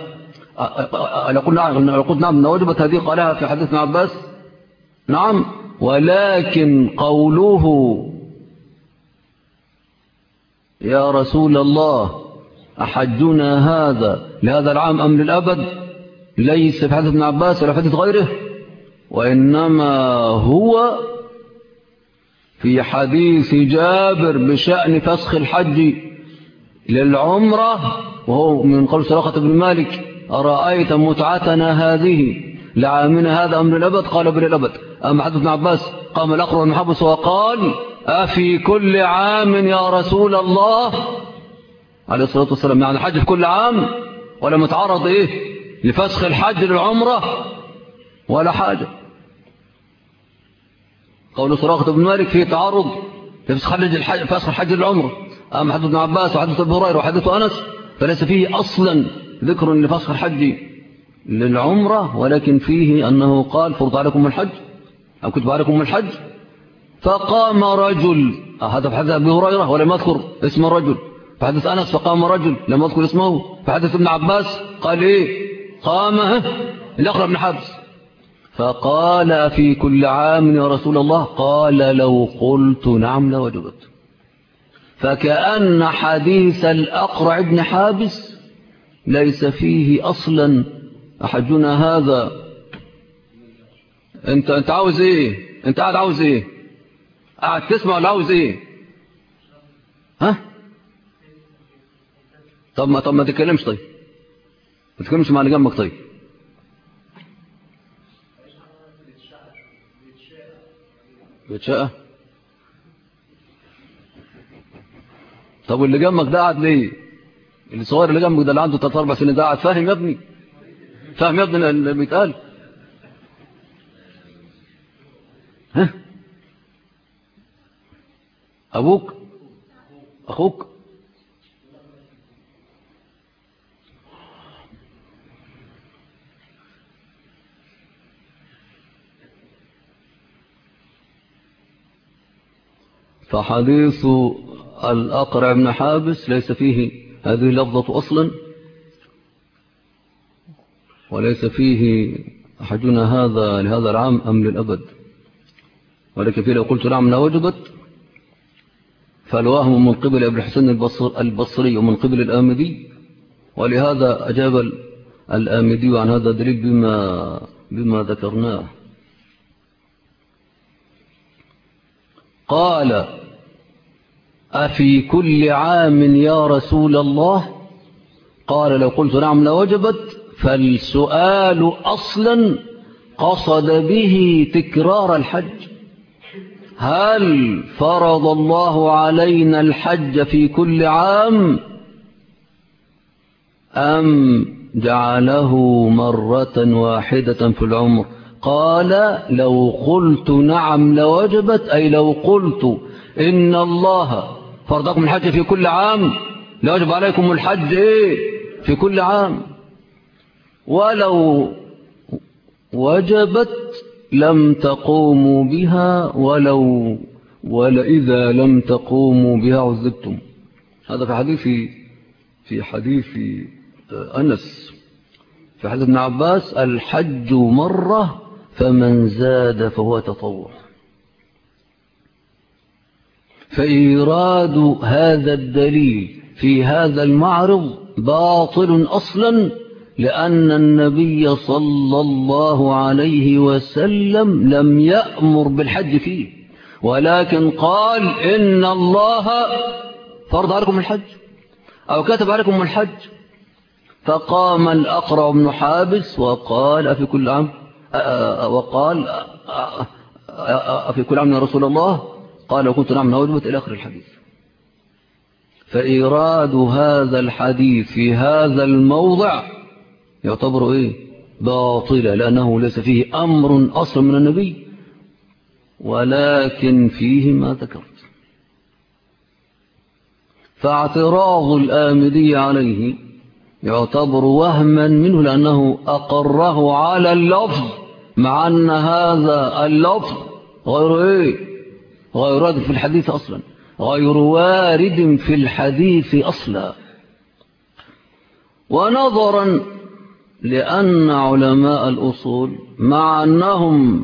لو قلت نعم لوجبت هذه قالها في حديث ابن عباس نعم، ولكن قوله يا رسول الله أحجنا هذا لهذا العام أم للأبد ليس في حديث ابن عباس ولا في حديث غيره، وإنما هو في حديث جابر بشأن فسخ الحج للعمرة، وهو من قول سراقة بن مالك أرأيت متعتنا هذه لعامنا هذا أم للأبد؟ قال بل للأبد. أما حديث ابن عباس قام الأقرع بن حابس وقال أفي كل عام يا رسول الله عليه الصلاة والسلام، يعني حج في كل عام ولا متعرض إيه لفسخ الحج للعمرة ولا حاجة. قول سراقة بن مالك فيه تعرض لفسخ الحج للعمرة. أما حديث ابن عباس وحديث أبي هريرة وحديث أنس فليس فيه أصلا ذكر لفسخ الحج للعمرة، ولكن فيه أنه قال فرض عليكم الحج أو كتب عليكم الحج. فقام رجل، هذا في حديث أبي هريرة ولم يذكر اسم الرجل. في حديث أنس فقام رجل لم يذكر اسمه. في حديث ابن عباس قال إيه قام الأقرع بن حابس فقال في كل عام يا رسول الله؟ قال لو قلت نعم لوجبت. فكأن حديث الأقرع بن حابس ليس فيه أصلا أحجنا هذا. أنت عاوز إيه؟ أنت قاعد عاوز إيه؟ قاعد تسمع ولا عاوز إيه؟ ها؟ طب ما تتكلمش. طيب ما تتكلمش مع اللي جنبك. طيب بتشقى. طب واللي جنبك ده قاعد ليه؟ اللي صغير اللي جنبك ده اللي عنده 3-4 سنين ده قاعد فاهم يا ابني؟ فاهم يا ابني اللي بيتقال؟ ها؟ أبوك؟ أخوك؟ فحديث الأقرع بن حابس ليس فيه هذه اللفظة أصلا، وليس فيه حجنا هذا لهذا العام أم للأبد، ولكن فيه لو قلت نعم لوجبت. فالوهم من قبل ابن حسين البصري ومن قبل الآمدي، ولهذا أجاب الآمدي عن هذا الدليل بما ذكرناه. قال أفي كل عام يا رسول الله؟ قال لو قلت نعم لوجبت. فالسؤال أصلا قصد به تكرار الحج. هل فرض الله علينا الحج في كل عام أم جعله مرة واحدة في العمر؟ قال لو قلت نعم لوجبت، أي لو قلت إن الله فرضكم الحج في كل عام لوجب عليكم الحج في كل عام، ولو وجبت لم تقوموا بها ولإذا لم تقوموا بها عذبتم. هذا في حديث أنس. في حديث ابن عباس الحج مرة فمن زاد فهو تطوع. فإيراد هذا الدليل في هذا المعرض باطل أصلا، لأن النبي صلى الله عليه وسلم لم يأمر بالحج فيه، ولكن قال إن الله فرض عليكم الحج أو كتب عليكم الحج. فقام الأقرع بن حابس وقال أفي كل عام أفي كل عام يا رسول الله؟ قال وكنت نعم نوجبت إلى آخر الحديث. فإيراد هذا الحديث في هذا الموضع يعتبر باطلا، لأنه ليس فيه أمر أصلا من النبي، ولكن فيه ما ذكرت. فاعتراض الآمدي عليه يعتبر وهما منه، لأنه أقره على اللفظ، مع أن هذا اللفظ غير وارد في الحديث أصلا، غير وارد في الحديث أصلا. ونظرا لأن علماء الأصول مع أنهم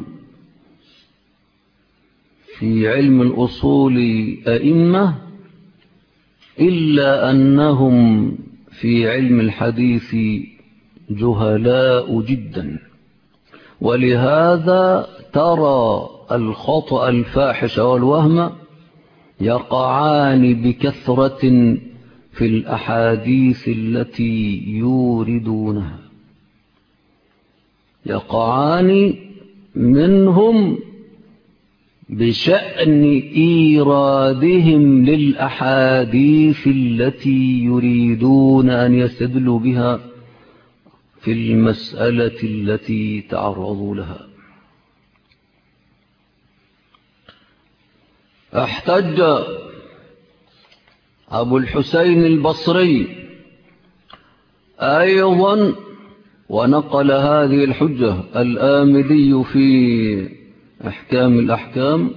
في علم الأصول أئمة، إلا أنهم في علم الحديث جهلاء جدا، ولهذا ترى الخطأ الفاحش والوهم يقعان بكثرة في الأحاديث التي يوردونها، يقعان منهم بشأن إيرادهم للأحاديث التي يريدون أن يستدلوا بها في المسألة التي تعرضوا لها. احتج أبو الحسين البصري أيضا، ونقل هذه الحجة الآمدي في أحكام الأحكام،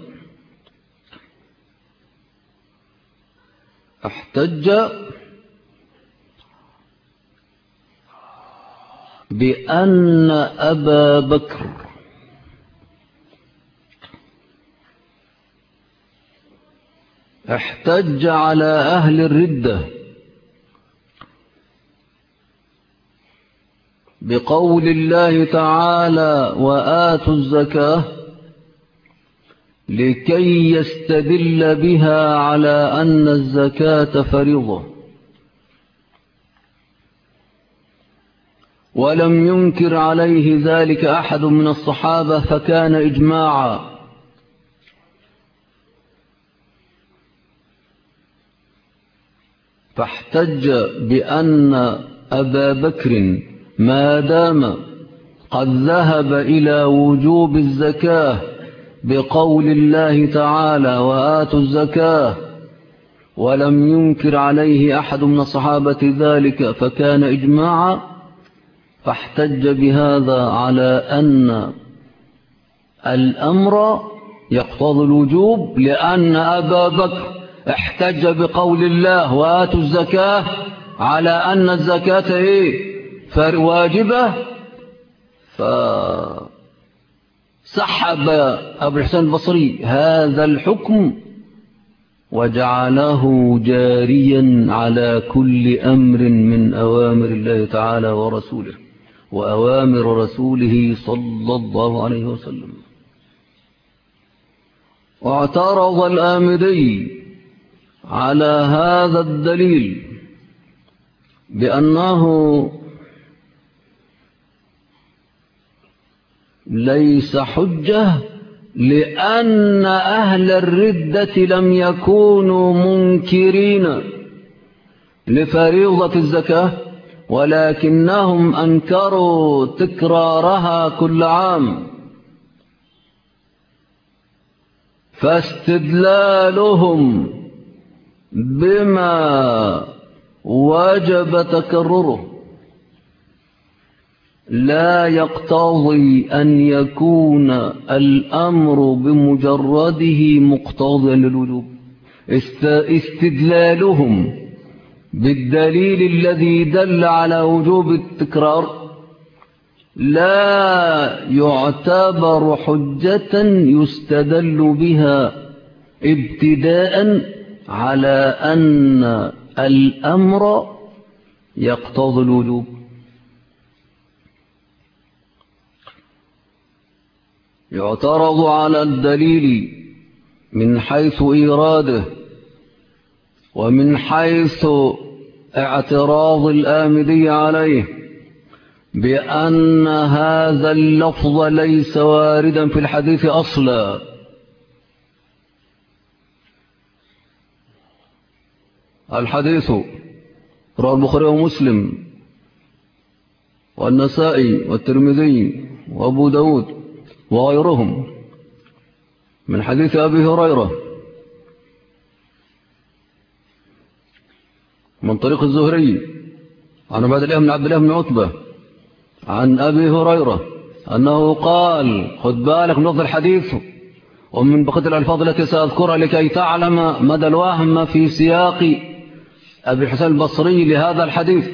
احتج بأن أبا بكر احتج على أهل الردة بقول الله تعالى وآتوا الزكاة، لكي يستدل بها على أن الزكاة فريضة، ولم ينكر عليه ذلك أحد من الصحابة فكان إجماعا. فاحتج بأن أبا بكر ما دام قد ذهب إلى وجوب الزكاة بقول الله تعالى وآتوا الزكاة، ولم ينكر عليه أحد من الصحابة ذلك فكان إجماعا، فاحتج بهذا على أن الأمر يقتضي الوجوب، لأن أبا بكر احتج بقول الله وآتوا الزكاة على أن الزكاة واجبة، فسحب أبو الحسين البصري هذا الحكم وجعله جاريا على كل أمر من أوامر الله تعالى ورسوله وأوامر رسوله صلى الله عليه وسلم. واعترض الآمدي على هذا الدليل بأنه ليس حجة، لأن أهل الردة لم يكونوا منكرين لفريضة الزكاة، ولكنهم أنكروا تكرارها كل عام، فاستدلالهم بما وجب تكرره لا يقتضي أن يكون الأمر بمجرده مقتضيا للوجوب. استدلالهم بالدليل الذي دل على وجوب التكرار لا يعتبر حجة يستدل بها ابتداء على أن الأمر يقتضي الوجوب. يعترض على الدليل من حيث إيراده ومن حيث اعتراض الآمدي عليه بأن هذا اللفظ ليس واردا في الحديث أصلا. الحديث رواه البخاري ومسلم والنسائي والترمذي وأبو داود وغيرهم من حديث أبي هريرة من طريق الزهري عن عبد الله بن عتبة عن أبي هريرة أنه قال: خد بالك من لفظ الحديث ومن بقية الألفاظ التي سأذكرها لكي تعلم مدى الوهم في سياق أبي الحسين البصري لهذا الحديث.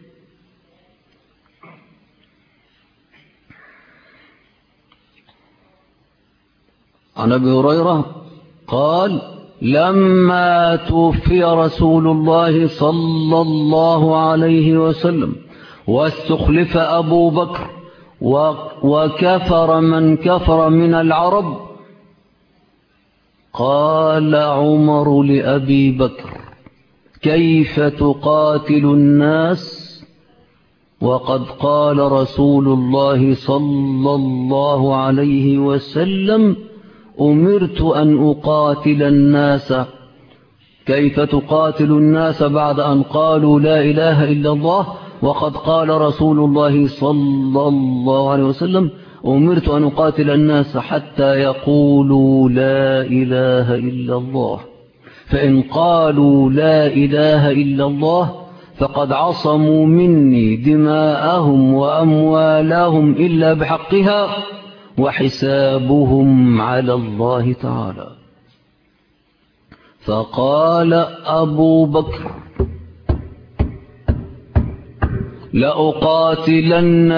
عن أبي هريرة قال: لما توفي رسول الله صلى الله عليه وسلم واستخلف أبو بكر وكفر من كفر من العرب، قال عمر لأبي بكر: كيف تقاتل الناس وقد قال رسول الله صلى الله عليه وسلم: أمرت أن أقاتل الناس. كيف تقاتل الناس بعد أن قالوا لا إله إلا الله وقد قال رسول الله صلى الله عليه وسلم: أمرت أن أقاتل الناس حتى يقولوا لا إله إلا الله، فإن قالوا لا إله إلا الله فقد عصموا مني دماءهم وأموالهم إلا بحقها وحسابهم على الله تعالى. فقال أبو بكر: لأقاتلن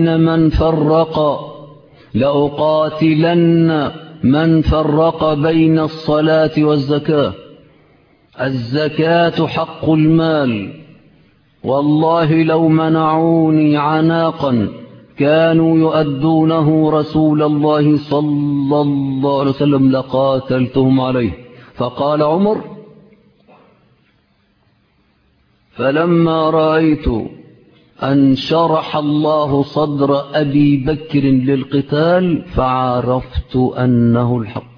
من فرق بين الصلاة والزكاة. الزكاة حق المال، والله لو منعوني عناقا كانوا يؤدونه رسول الله صلى الله عليه وسلم لقاتلتهم عليه. فقال عمر: فلما رأيت أن شرح الله صدر أبي بكر للقتال فعرفت أنه الحق.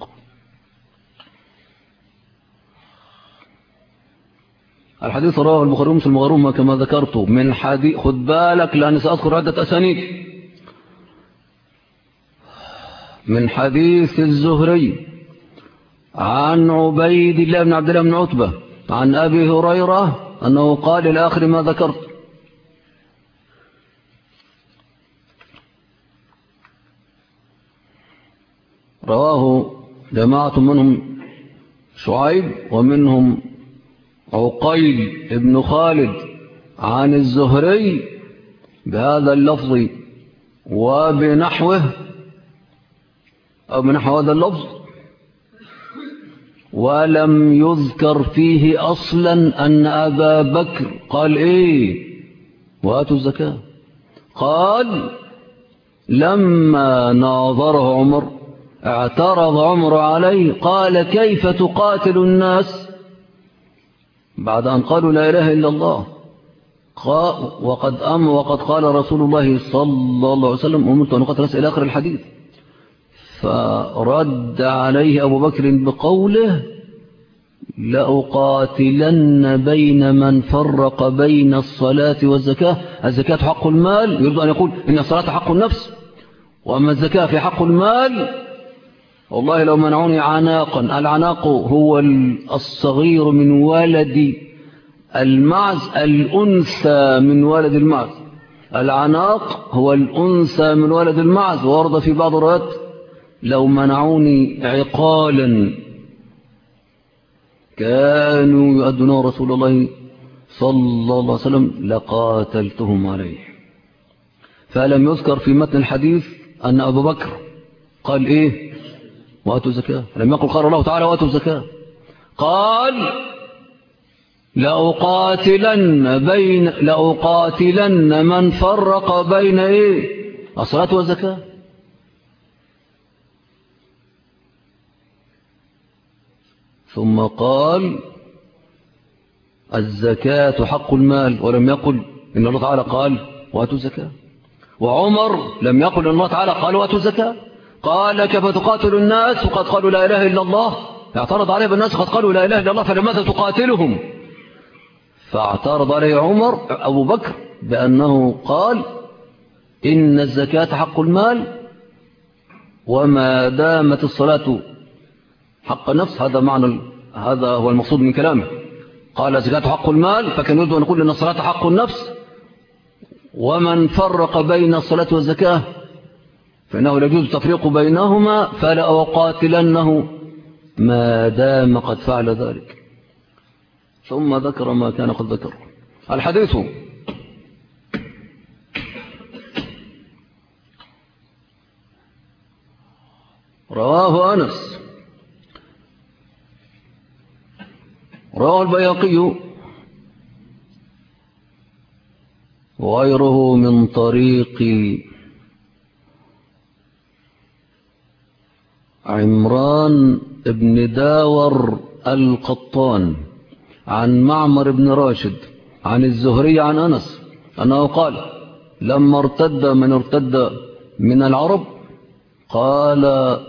الحديث رواه البخاري ومسلم وغيرهما كما ذكرت من حديث، خد بالك لأني سأذكر عدة أسانيد، من حديث الزهري عن عبيد الله بن عبد الله بن عتبة عن أبي هريرة أنه قال إلى آخر ما ذكرت. رواه جماعة منهم شعيب ومنهم عقيل بن خالد عن الزهري بهذا اللفظ وبنحوه أو بنحو هذا اللفظ، ولم يذكر فيه أصلا أن أبا بكر قال إيه وآتوا الزكاة. قال: لما ناظره عمر اعترض عمر عليه قال: كيف تقاتل الناس بعد أن قالوا لا إله إلا الله وقد قال رسول الله صلى الله عليه وسلم: أمرت أن أقاتل الناس إلى آخر الحديث. فرد عليه أبو بكر بقوله: لأقاتلن بين من فرق بين الصلاة والزكاة. الزكاة حق المال، يريد أن يقول إن الصلاة حق النفس وأما الزكاة في حق المال. والله لو منعوني عناقا، العناق هو الصغير من ولد المعز، الأنثى من ولد المعز. العناق هو الأنثى من ولد المعز. ورد في بعض الروايات: لو منعوني عقالا كانوا يؤدون رسول الله صلى الله عليه وسلم لقاتلتهم عليه. فلم يذكر في متن الحديث أن أبو بكر قال إيه وآتوا الزكاة. لم يقل قال الله تعالى وآتوا الزكاة، قال لأقاتلن من فرق بين إيه؟ الصلاة والزكاة. ثم قال الزكاة حق المال، ولم يقل إن الله تعالى قال وآتوا الزكاة. وعمر لم يقل إن الله تعالى قال وآتوا الزكاة، قال كيف تقاتل الناس وقد قالوا لا إله إلا الله؟ اعترض عليه بالناس قد قالوا لا إله إلا الله فلماذا تقاتلهم؟ فاعترض عليه عمر أبو بكر بأنه قال إن الزكاة حق المال، وما دامت الصلاة حق النفس، هذا هو المقصود من كلامه. قال الزكاة حق المال، فكان يريد أن يقول إن الصلاة حق النفس، ومن فرق بين الصلاة والزكاة فإنه لا يجوز التفريق بينهما، فلأقاتلنه ما دام قد فعل ذلك. ثم ذكر ما كان قد ذكر. الحديث رواه أنس، رواه البيهقي وغيره من طريق عمران بن داور القطان عن معمر بن راشد عن الزهري عن أنس أنه قال لما ارتد من العرب قال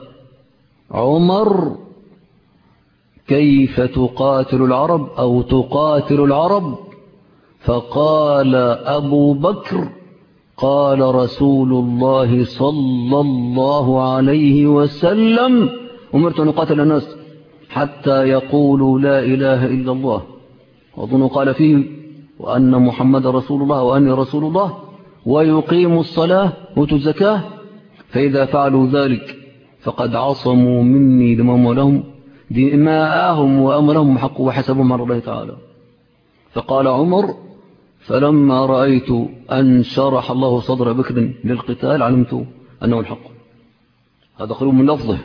عمر كيف تقاتل العرب أو تقاتل العرب؟ فقال أبو بكر قال رسول الله صلى الله عليه وسلم أمرت أن أقاتل الناس حتى يقولوا لا إله إلا الله، وأظن قال فيه وأن محمد رسول الله وأني رسول الله، ويقيموا الصلاة ويؤتوا الزكاة، فإذا فعلوا ذلك فقد عصموا مني دماءهم وأمرهم حق وحسبهم على الله تعالى. فقال عمر فلما رأيت أن شرح الله صدر بكر للقتال علمت أنه الحق. هذا خلو من لفظه.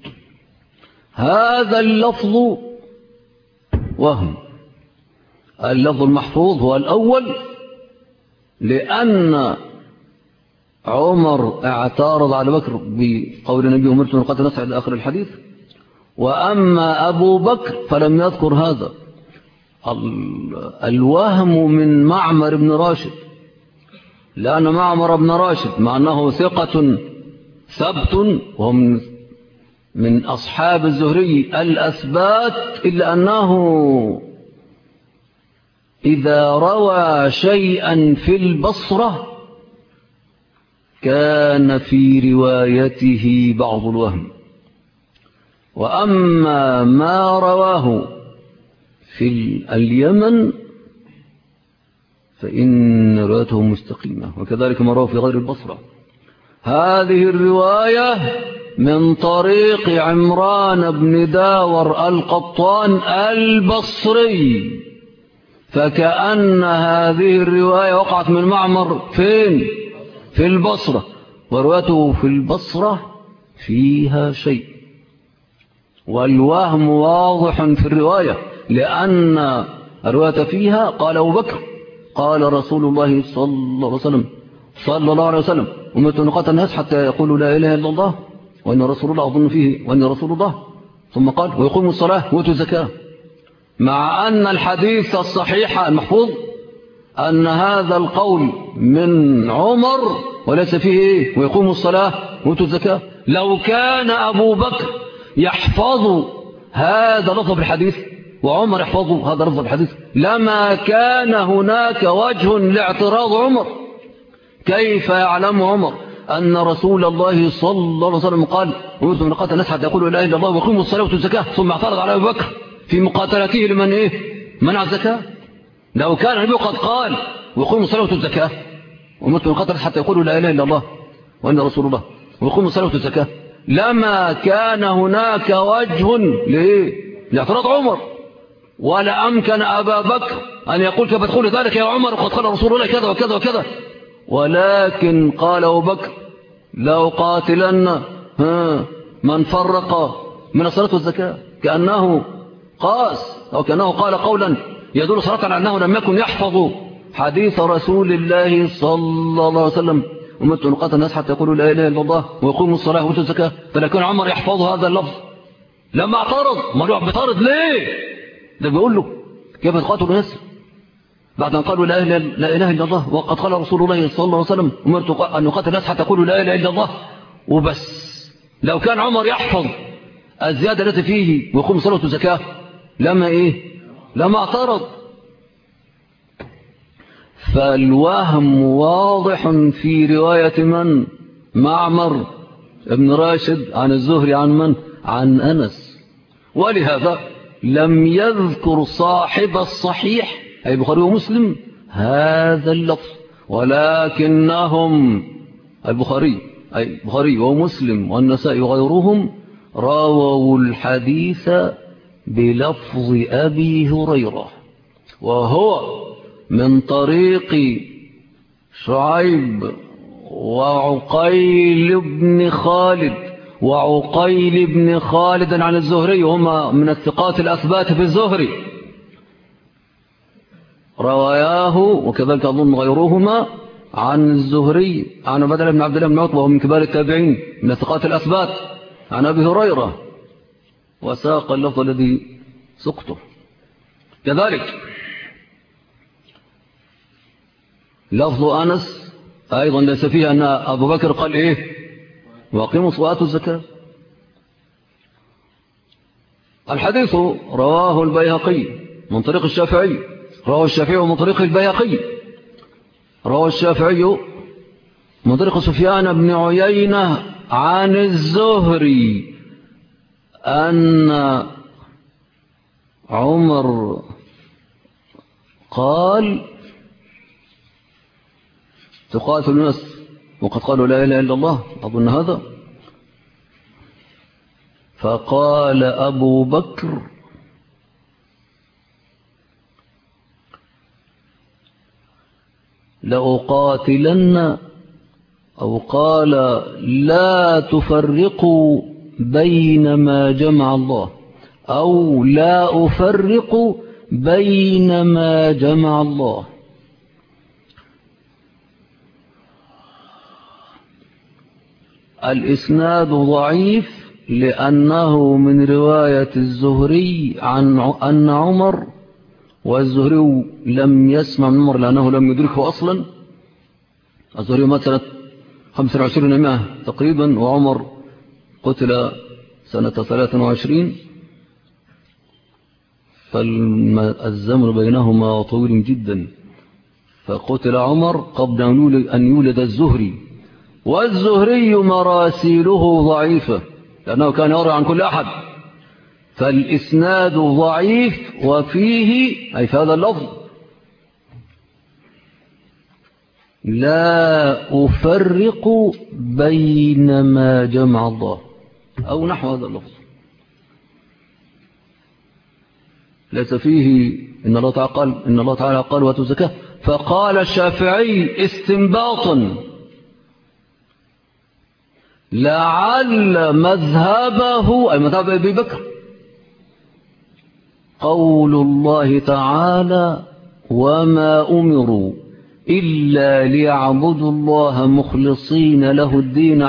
هذا اللفظ وهم. اللفظ المحفوظ هو الأول، لأن عمر اعترض على بكر بقول النبي أمرت أن أقاتل الناس إلى آخر الحديث. وأما أبو بكر فلم يذكر هذا. الوهم من معمر بن راشد، لأن معمر بن راشد مع أنه ثقة ثبت وهم من أصحاب الزهري الأثبات، إلا أنه إذا روى شيئا في البصرة كان في روايته بعض الوهم، وأما ما رواه في اليمن فإن روايته مستقيمة، وكذلك ما رواه في غير البصرة. هذه الرواية من طريق عمران بن داور القطان البصري، فكأن هذه الرواية وقعت من معمر فين؟ في البصرة، وروايته في البصرة فيها شيء، والوهم واضح في الرواية، لأن الرواية فيها قال أبو بكر قال رسول الله صلى الله عليه وسلم أمرت أن أقاتل الناس حتى يقولوا لا إله إلا الله وأن رسول الله أظن فيه وأن رسول الله، ثم قال ويقوموا الصلاة ويؤتوا الزكاة، مع أن الحديث الصحيح المحفوظ أن هذا القول من عمر وليس فيه ويقوموا الصلاة ويؤتوا الزكاة. لو كان أبو بكر يحفظ هذا لفظ الحديث وعمر يحفظ هذا لفظ الحديث لما كان هناك وجه لاعتراض عمر. كيف يعلم عمر أن رسول الله صلى الله عليه وسلم قال أمرت أن أقاتل الناس حتى يقولوا لا إله إلا الله ويقيموا الصلاة ويؤتوا الزكاة، ثم اعترض على أبي بكر في مقاتلته لمن منع الزكاة؟ لو كان النبي قد قال ويقيموا الصلاة ويؤتوا الزكاة أمرت أن أقاتل الناس حتى يقولوا لا إله إلا الله وأن رسول الله ويقيموا الصلاة ويؤتوا الزكاة، لما كان هناك وجه لاعتراض عمر، ولا أمكن أبا بكر أن يقول كيف تقول ذلك يا عمر وقد قال رسول الله كذا وكذا وكذا، ولكن قال أبو بكر لو قاتلن من فرق من الصلاة والزكاة، كأنه قاس أو كأنه قال قولا يدل صراحة على أنه لم يكن يحفظ حديث رسول الله صلى الله عليه وسلم أمرت أن أقاتل الناس حتى يقولوا لا إله إلا الله ويقوموا الصلاة ويؤتوا الزكاة، فلكن عمر يحفظ هذا اللفظ لما اعترض. ما هو بيعترض ليه؟ ده بيقول له كيف تقاتل الناس بعد أن قالوا لا إله إلا الله وقد قال رسول الله صلى الله عليه وسلم أمرت أن أقاتل الناس حتى يقولوا لا إله إلا الله وبس. لو كان عمر يحفظ الزيادة التي فيه ويقوم صلاة وزكاة لما اعترض. فالوهم واضح في رواية من؟ معمر ابن راشد عن الزهري عن من؟ عن أنس. ولهذا لم يذكر صاحب الصحيح أي البخاري ومسلم هذا اللفظ، ولكنهم البخاري ومسلم والنسائي وغيرهم رووا الحديث بلفظ أبي هريرة، وهو من طريق شعيب وعقيل بن خالد عن الزهري، هما من الثقات الأثبات في الزهري، رواياه وكذلك أظن غيرهما عن الزهري عن عبادة بن عبد الله بن عتبة وهو من كبار التابعين من الثقات الأثبات عن أبي هريرة، وساق اللفظ الذي سقته. كذلك لفظ أنس أيضا ليس فيه أن أبو بكر قال وأقيموا الصلاة والزكاة. الحديث رواه البيهقي من طريق الشافعي، رواه الشافعي من طريق البيهقي، رواه الشافعي من طريق سفيان بن عيينة عن الزهري أن عمر قال تقاتل الناس وقد قالوا لا إله إلا الله، أظن هذا، فقال أبو بكر لأقاتلن، أو قال لا تفرقوا بين ما جمع الله، أو لا أفرق بين ما جمع الله. الإسناد ضعيف لأنه من رواية الزهري عن أن عمر، والزهري لم يسمع من عمر لأنه لم يدركه أصلا. الزهري مات سنة 25 تقريبا، وعمر قتل سنة 23، فالزمن بينهما طويل جدا، فقتل عمر قبل أن يولد الزهري. والزهري مراسيله ضعيفة لأنه كان يروي عن كل أحد، فالإسناد ضعيف. وفيه أي في هذا اللفظ لا أفرق بين ما جمع الله، أو نحو هذا اللفظ، ليس فيه إن الله تعالى قال واتوا الزكاة. فقال الشافعي استنباطا لعل مذهبه أي مذهب أبي بكر قول الله تعالى وما أمروا إلا ليعبدوا الله مخلصين له الدين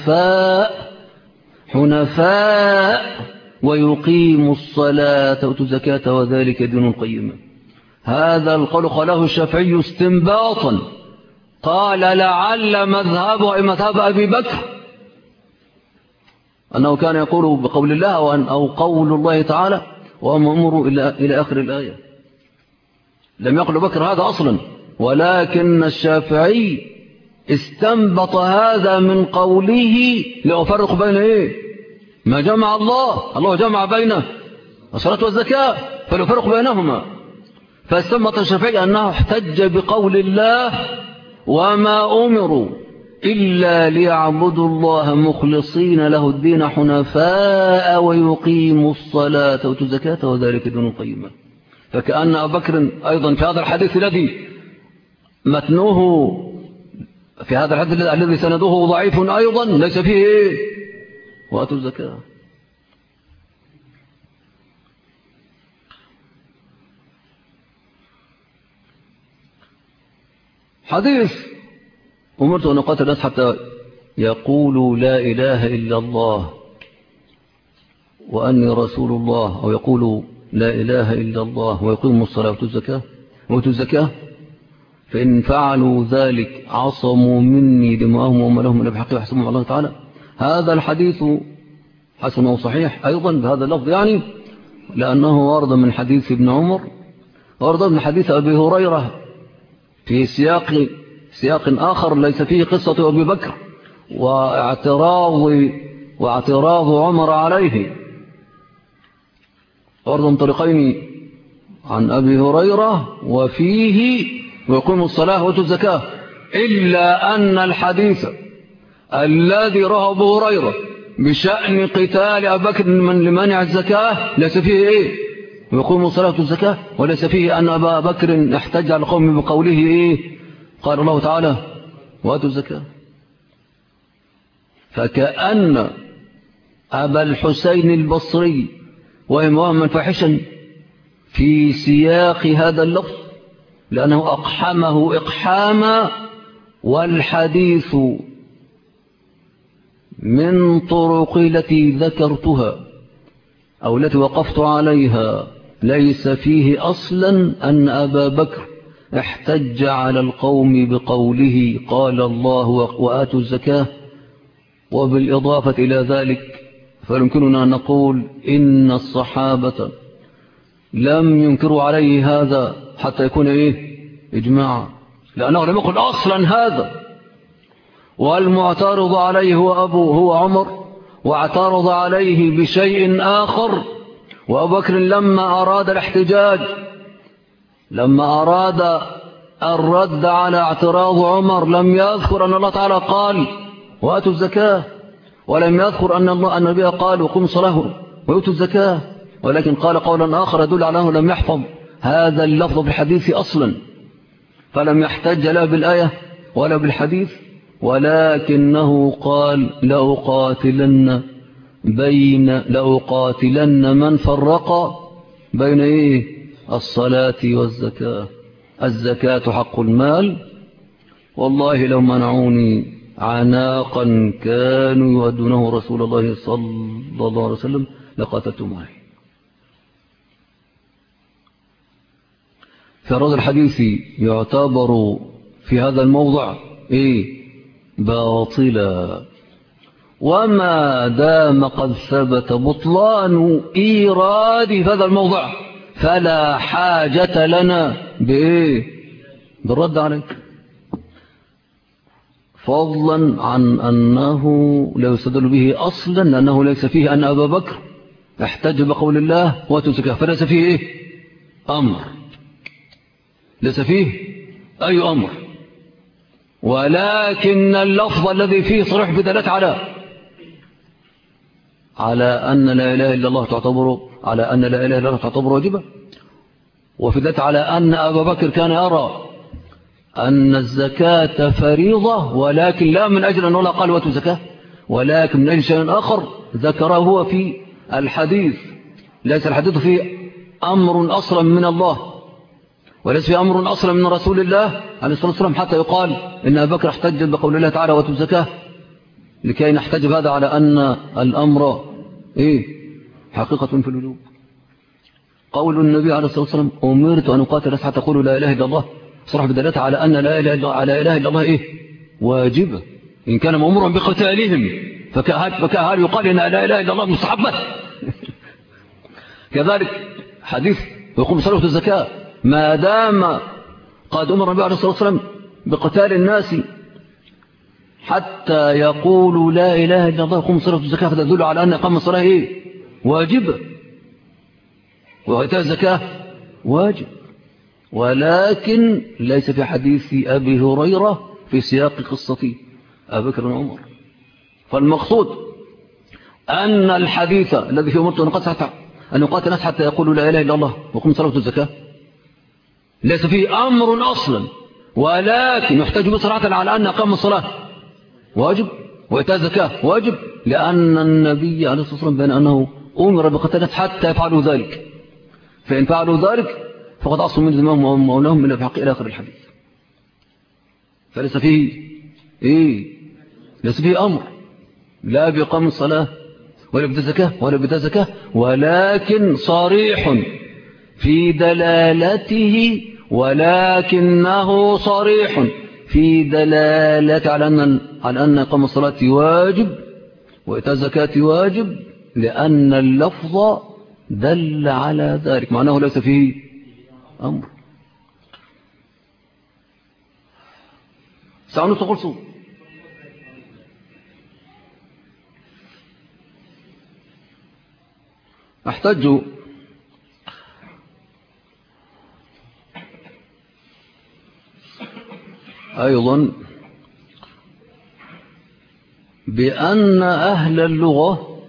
حنفاء ويقيموا الصلاة ويؤتوا الزكاة وذلك دين القيم. هذا القول قاله الشافعي استنباطا، قال لعل مذهبه أي مذهب أبي بكر أنه كان يقول بقول الله أو قول الله تعالى وما أمروا إلى آخر الآية. لم يقل بكر هذا أصلا، ولكن الشافعي استنبط هذا من قوله لأفرق بين ما جمع الله جمع بين الصلاة والزكاة فليفرق بينهما. فاستنبط الشافعي أنه احتج بقول الله وما أمروا إلا ليعبدوا الله مخلصين له الدين حنفاء ويقيموا الصلاة ويؤتوا الزكاة وذلك دين القيم. فكأن أبا بكر أيضا في هذا الحديث الذي متنوه في هذا الحديث الذي سنده ضعيف أيضا ليس فيه وآتوا الزكاة. حديث أمرت أن أقاتل الناس حتى يقولوا لا إله إلا الله وأني رسول الله، أو يقولوا لا إله إلا الله ويقيموا الصلاة ويؤتوا الزكاة، فإن فعلوا ذلك عصموا مني دماءهم وأموالهم إلا بحق يحسبهم الله تعالى. هذا الحديث حسن وصحيح أيضا بهذا اللفظ، يعني لأنه ورد من حديث ابن عمر، ورد من حديث أبي هريرة في سياق آخر ليس فيه قصة أبي بكر واعتراض عمر عليه، ورد من طريقين عن أبي هريرة وفيه ويقيم الصلاة ويؤتوا الزكاة، إلا أن الحديث الذي رواه أبو هريرة بشأن قتال أبي بكر لمنع الزكاة ليس فيه إيه ويقيم الصلاة ويؤتوا الزكاة، وليس فيه أن أبا بكر احتج على القوم بقوله إيه قال الله تعالى وآتوا الزكاة. فكأن أبا الحسين البصري وإماما فاحشا في سياق هذا اللفظ لأنه أقحمه إقحاما، والحديث من طرق التي ذكرتها أو التي وقفت عليها ليس فيه أصلا أن أبا بكر احتج على القوم بقوله قال الله وآتوا الزكاة. وبالإضافة إلى ذلك فيمكننا أن نقول إن الصحابة لم ينكروا عليه هذا حتى يكون إيه إجماعا، لأنه لم يقل أصلا هذا، والمعترض عليه هو عمر، واعترض عليه بشيء آخر. وأبو بكر لما أراد الاحتجاج، لما أراد الرد على اعتراض عمر لم يذكر أن الله تعالى قال وآتوا الزكاة، ولم يذكر أن النبي قال وقوموا الصلاة ويؤتوا الزكاة، ولكن قال قولا آخر يدل على أنه لم يحفظ هذا اللفظ بالحديث أصلا، فلم يحتج لا بالآية ولا بالحديث، ولكنه قال لأقاتلن من فرق بين إيه الصلاة والزكاة. الزكاة حق المال، والله لو منعوني عناقا كانوا يؤدونه رسول الله صلى الله عليه وسلم لقاتلتم عليه. فرد الحديث يعتبر في هذا الموضع إيه باطلا، وما دام قد ثبت بطلان إيراد في هذا الموضع فلا حاجة لنا بإيه بالرد عليك، فضلا عن أنه لا يستدل به أصلا لأنه ليس فيه أن أبا بكر احتج بقول الله وآتوا الزكاة، فليس فيه إيه أمر، ليس فيه أي أمر، ولكن اللفظ الذي فيه صريح بدلالة على أن لا إله إلا الله تعتبر واجبة، وفي ذلك على أن أبا بكر كان يرى أن الزكاة فريضة، ولكن لا من أجل أن الله قال وآتوا الزكاة، ولكن من أجل شيء آخر ذكره هو في الحديث. ليس الحديث فيه أمر أصلا من الله، وليس فيه أمر أصلا من رسول الله عليه الصلاة والسلام حتى يقال إن أبا بكر احتج بقول الله تعالى وآتوا الزكاة، لكي نحتج هذا على أن الأمر إيه حقيقة في الوجوب. قول النبي عليه الصلاة والسلام أمرت أن أقاتل الناس حتى يقولوا لا إله إلا الله صرح بدلالة على أن لا إله إلا الله إيه واجبة، إن كان مأمورا بقتالهم فكهل يقال إن لا إله إلا الله مستحبة. كذلك حديث يقوم صلاة الزكاة ما دام قد أمر النبي عليه الصلاة والسلام بقتال الناس حتى يقولوا لا إله إلا الله يقوم صلاة الزكاة، فتدل على أن إقام الصلاة إيه واجبة وإيتاء الزكاة واجب، ولكن ليس في حديث أبي هريرة في سياق قصة أبي بكر وعمر. فالمقصود أن الحديث الذي فيه أمرت أن يقاتل الناس حتى يقولوا لا إله إلا الله ويقوموا صلاة الزكاة ليس فيه أمر أصلا، ولكن يحتاج بصراحة على أن إقام الصلاة واجب وإيتاء الزكاة واجب، لأن النبي عليه الصلاة والسلام بين أنه أمر بقتال الناس حتى يفعلوا ذلك، فإن فعلوا ذلك فقد عصوا من دماءهم وأموالهم من الحق إلى آخر الحديث. فليس فيه إيه؟ ليس فيه أمر لا بإقام الصلاة ولا بدأ زكاة ولا بدأ زكاة، ولكن صريح في دلالته، ولكنه صريح في دلالته على أن إقام الصلاة واجب وإيتاء الزكاة واجب، لأن اللفظ دل على ذلك، معناه ليس فيه أمر. سعنوا تقول صوت احتج أيضا بأن أهل اللغة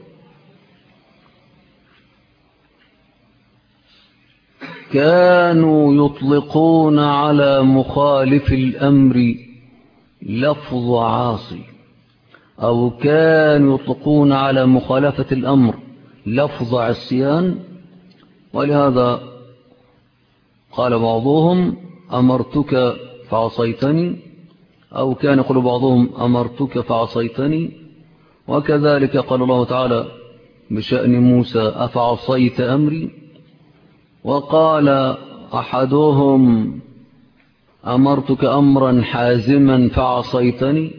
كانوا يطلقون على مخالف الأمر لفظ عاصي، أو كانوا يطلقون على مخالفة الأمر لفظ عصيان. ولهذا قال بعضهم أمرتك فعصيتني، أو كان يقول بعضهم أمرتك فعصيتني. وكذلك قال الله تعالى بشأن موسى أفعصيت أمري، وقال أحدهم أمرتك أمرا حازما فعصيتني.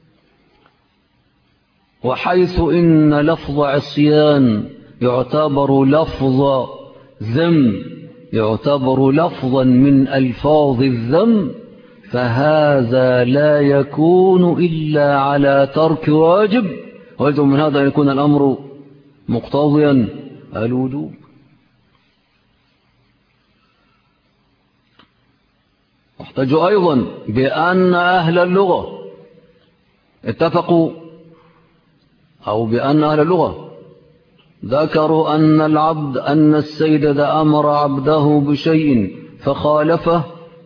وحيث إن لفظ عصيان يعتبر لفظ ذم، يعتبر لفظا من ألفاظ الذم، فهذا لا يكون إلا على ترك واجب، ويجب من هذا أن يكون الأمر مقتضيا الوجوب. واحتج أيضا بأن أهل اللغة اتفقوا، أو بأن أهل اللغة ذكروا أن السيد إذا أمر عبده بشيء فخالفه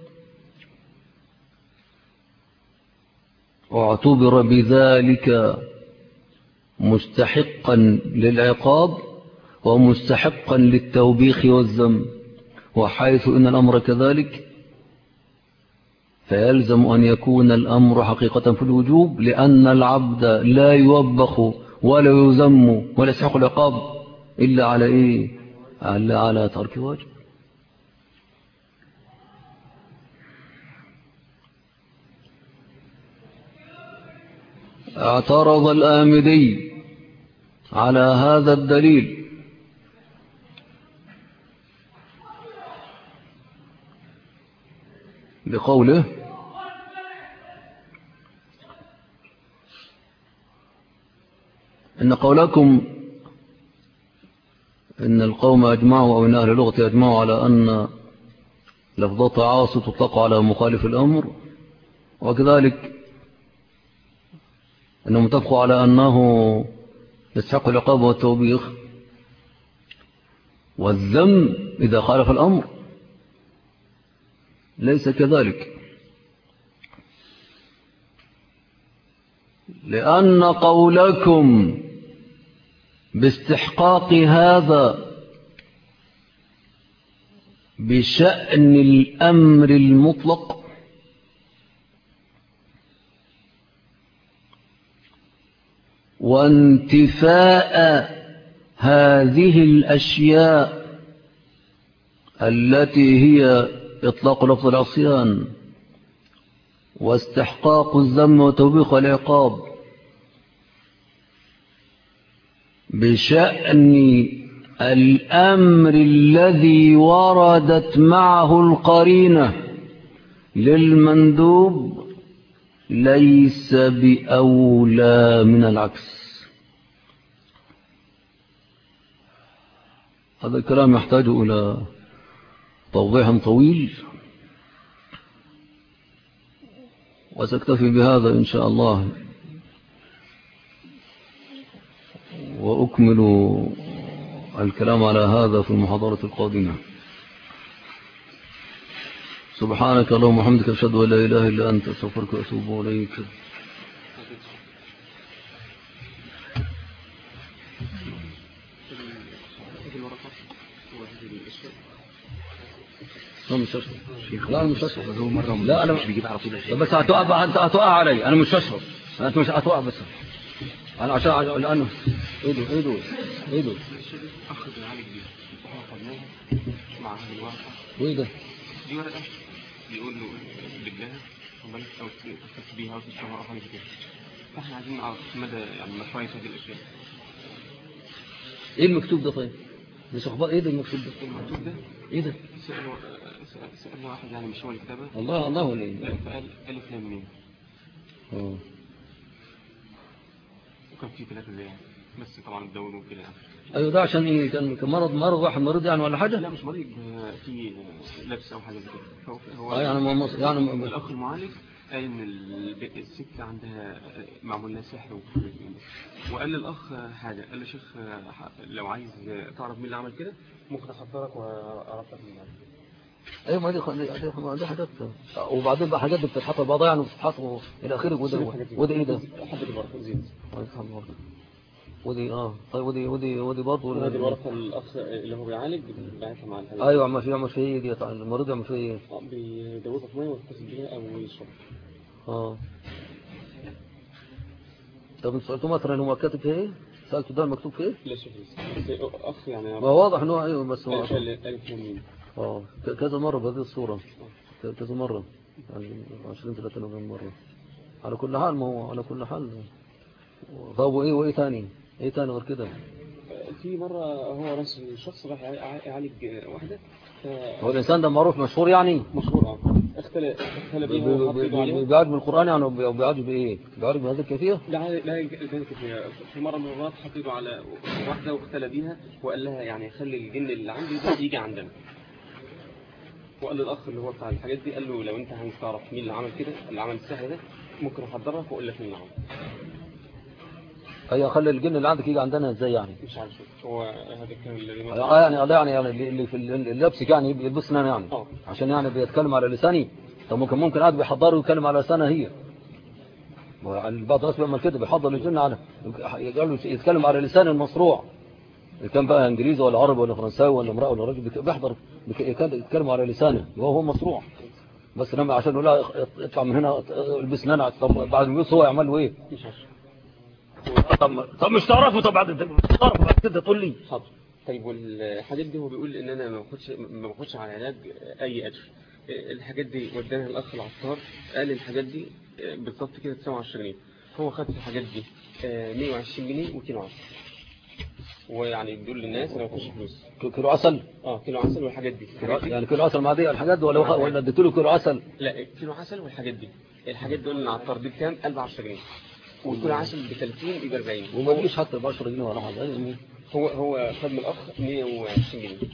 واعتبر بذلك مستحقا للعقاب ومستحقا للتوبيخ والذم. وحيث إن الأمر كذلك فيلزم أن يكون الأمر حقيقة في الوجوب، لأن العبد لا يوبخ ولا يذم ولا يستحق العقاب إلا على إيه؟ إلا على ترك واجب. اعترض الآمدي على هذا الدليل بقوله إن قولكم إن القوم أجمعوا، أو إن أهل اللغة أجمعوا على أن لفظة عاصي تطلق على مخالف الأمر، وكذلك أنهم اتفقوا على أنه يستحق العقاب والتوبيخ والذم إذا خالف الأمر، ليس كذلك، لأن قولكم باستحقاق هذا بشأن الأمر المطلق وانتفاء هذه الأشياء التي هي إطلاق لفظ العصيان واستحقاق الذم وتوبيخ والعقاب بشأن الأمر الذي وردت معه القرينة للمندوب ليس بأولى من العكس. هذا الكلام يحتاج إلى توضيح طويل، وسأكتفي بهذا إن شاء الله، وأكمل الكلام على هذا في المحاضرة القادمة. سبحانك اللهم وبحمدك أشهد أن لا إله إلا أنت أستغفرك وأتوب إليك. لا مش هشرب. لا أنا مش هشرب. لا أنا بيجيب على طول. بس هتوقع علي. أنا مش هشرب. أنت مش هتوقع بس. أنا عشان لأنه إيه ده أخذ العالج دي خدناها مع هذه الورقة. وإيه ده؟ دي ورقة بيقول له بالله وبلد أو تسبيها أو تشتغل أو حاجة كده. فإحنا عايزين نعرف مدى يعني مشروعية هذه الأشياء. إيه المكتوب ده طيب؟ مش أخبار إيه ده المكتوب ده؟ المكتوب ده إيه ده؟ سألنا واحد يعني مش هو اللي كتبها. الله ولا إيه؟ فقال ألف لام ميم. وكان في 3 زي يعني بس طبعا الدور وكده يعني. أيوة ده عشان إيه؟ كان مرض واحد مريض يعني ولا حاجة؟ لا مش مريض، في لبس أو حاجة زي كده. هو يعني الأخ المعالج قال إن الست عندها معمول لها سحر وقال للأخ حاجة. قال له شيخ لو عايز تعرف مين اللي عمل كده ممكن أخطرك وأعرفك مين عمل. ايوه ما دي حاجات. وبعدين بقى حاجات بتتحط بعضها يعني بتتحط الى اخره. وده ايه ده؟ حبة الورقة زين. ودي طيب ودي برضه هذه الورقة الأخ اللي هو بيعالج بعتها مع الحاجة. ايوه عم في ايه دي المريض عم في ايه؟ بيدوبها في ميه ويغتسل بيها او يشرب. طب انت سالته مثلا هو كاتب في ايه؟ سالته ده المكتوب في ايه؟ لا شوف بس اخ يعني ما واضح ان هو ايوه بس هو كذا مره بهذه الصوره كذا مره يعني 20-30 مره. على كل حال ما هو على كل حال. طب وايه ثاني غير كده؟ في مرة هو راس الشخص راح يعالج واحدة. هو الإنسان ده معروف مشهور يعني؟ مشهور اختلى بيها بيعالج بالقرآن يعني وبيعالج بإيه؟ بيعالج بهذه الكيفية؟ لا كيفية. في مرة من المرات حط ايده على واحدة واختلى بيها وقال لها يعني خلي الجن اللي عندي ده يجي عندنا. وقال للأخ اللي هو بتاع الحاجات دي قال له لو أنت عايز تعرف مين اللي عمل كده اللي عمل السحر ده ممكن أحضرك وأقول لك مين اللي عمل. ايوه خلي الجن اللي عندك يجي عندنا ازاي يعني؟ مش عارف هو هذا الكلام اللي يعني اللي في اللبس يعني يلبسنا يعني عشان يعني بيتكلم على لساني. طب ممكن قاعد بيحضره ويتكلم على لسانها هي. بعض الناس بيعمل كده بيحضر الجن على يقول يتكلم على لسان المصروع. كان بقى انجليزي ولا عربي ولا فرنساوي ولا امرأة ولا راجل بيحضر يتكلم على لسانه وهو مصروع. بس لما عشان يقول لها اطلع من هنا البسنا انا. طب بعد ما يوصل هو يعمل له ايه؟ مش عارف. طب مش تعرفه. طب بعد كده تقول لي حاضر. طيب والحاجات دي هو بيقول ان انا ما باخدش على العلاج اي اجر. الحاجات دي ودانا الاخ العطار قال الحاجات دي بالظبط كده 29 جنيه. هو خد الحاجات دي 120 جنيه و2 عسل. ويعني بيقول للناس انا ما باخدش فلوس. كيلو عسل؟ كيلو عسل والحاجات دي. يعني كيلو عسل مع دي الحاجات دي ولا اديت له كيلو عسل؟ لا كيلو عسل والحاجات دي. الحاجات دول العطار دي بكام؟ 1010 جنيه. وكل عسل ب 30 يبقى 40. وما تجيش حتى ب 10 جنيه ولا حاجه. هو خد من الاخ 120 جنيه.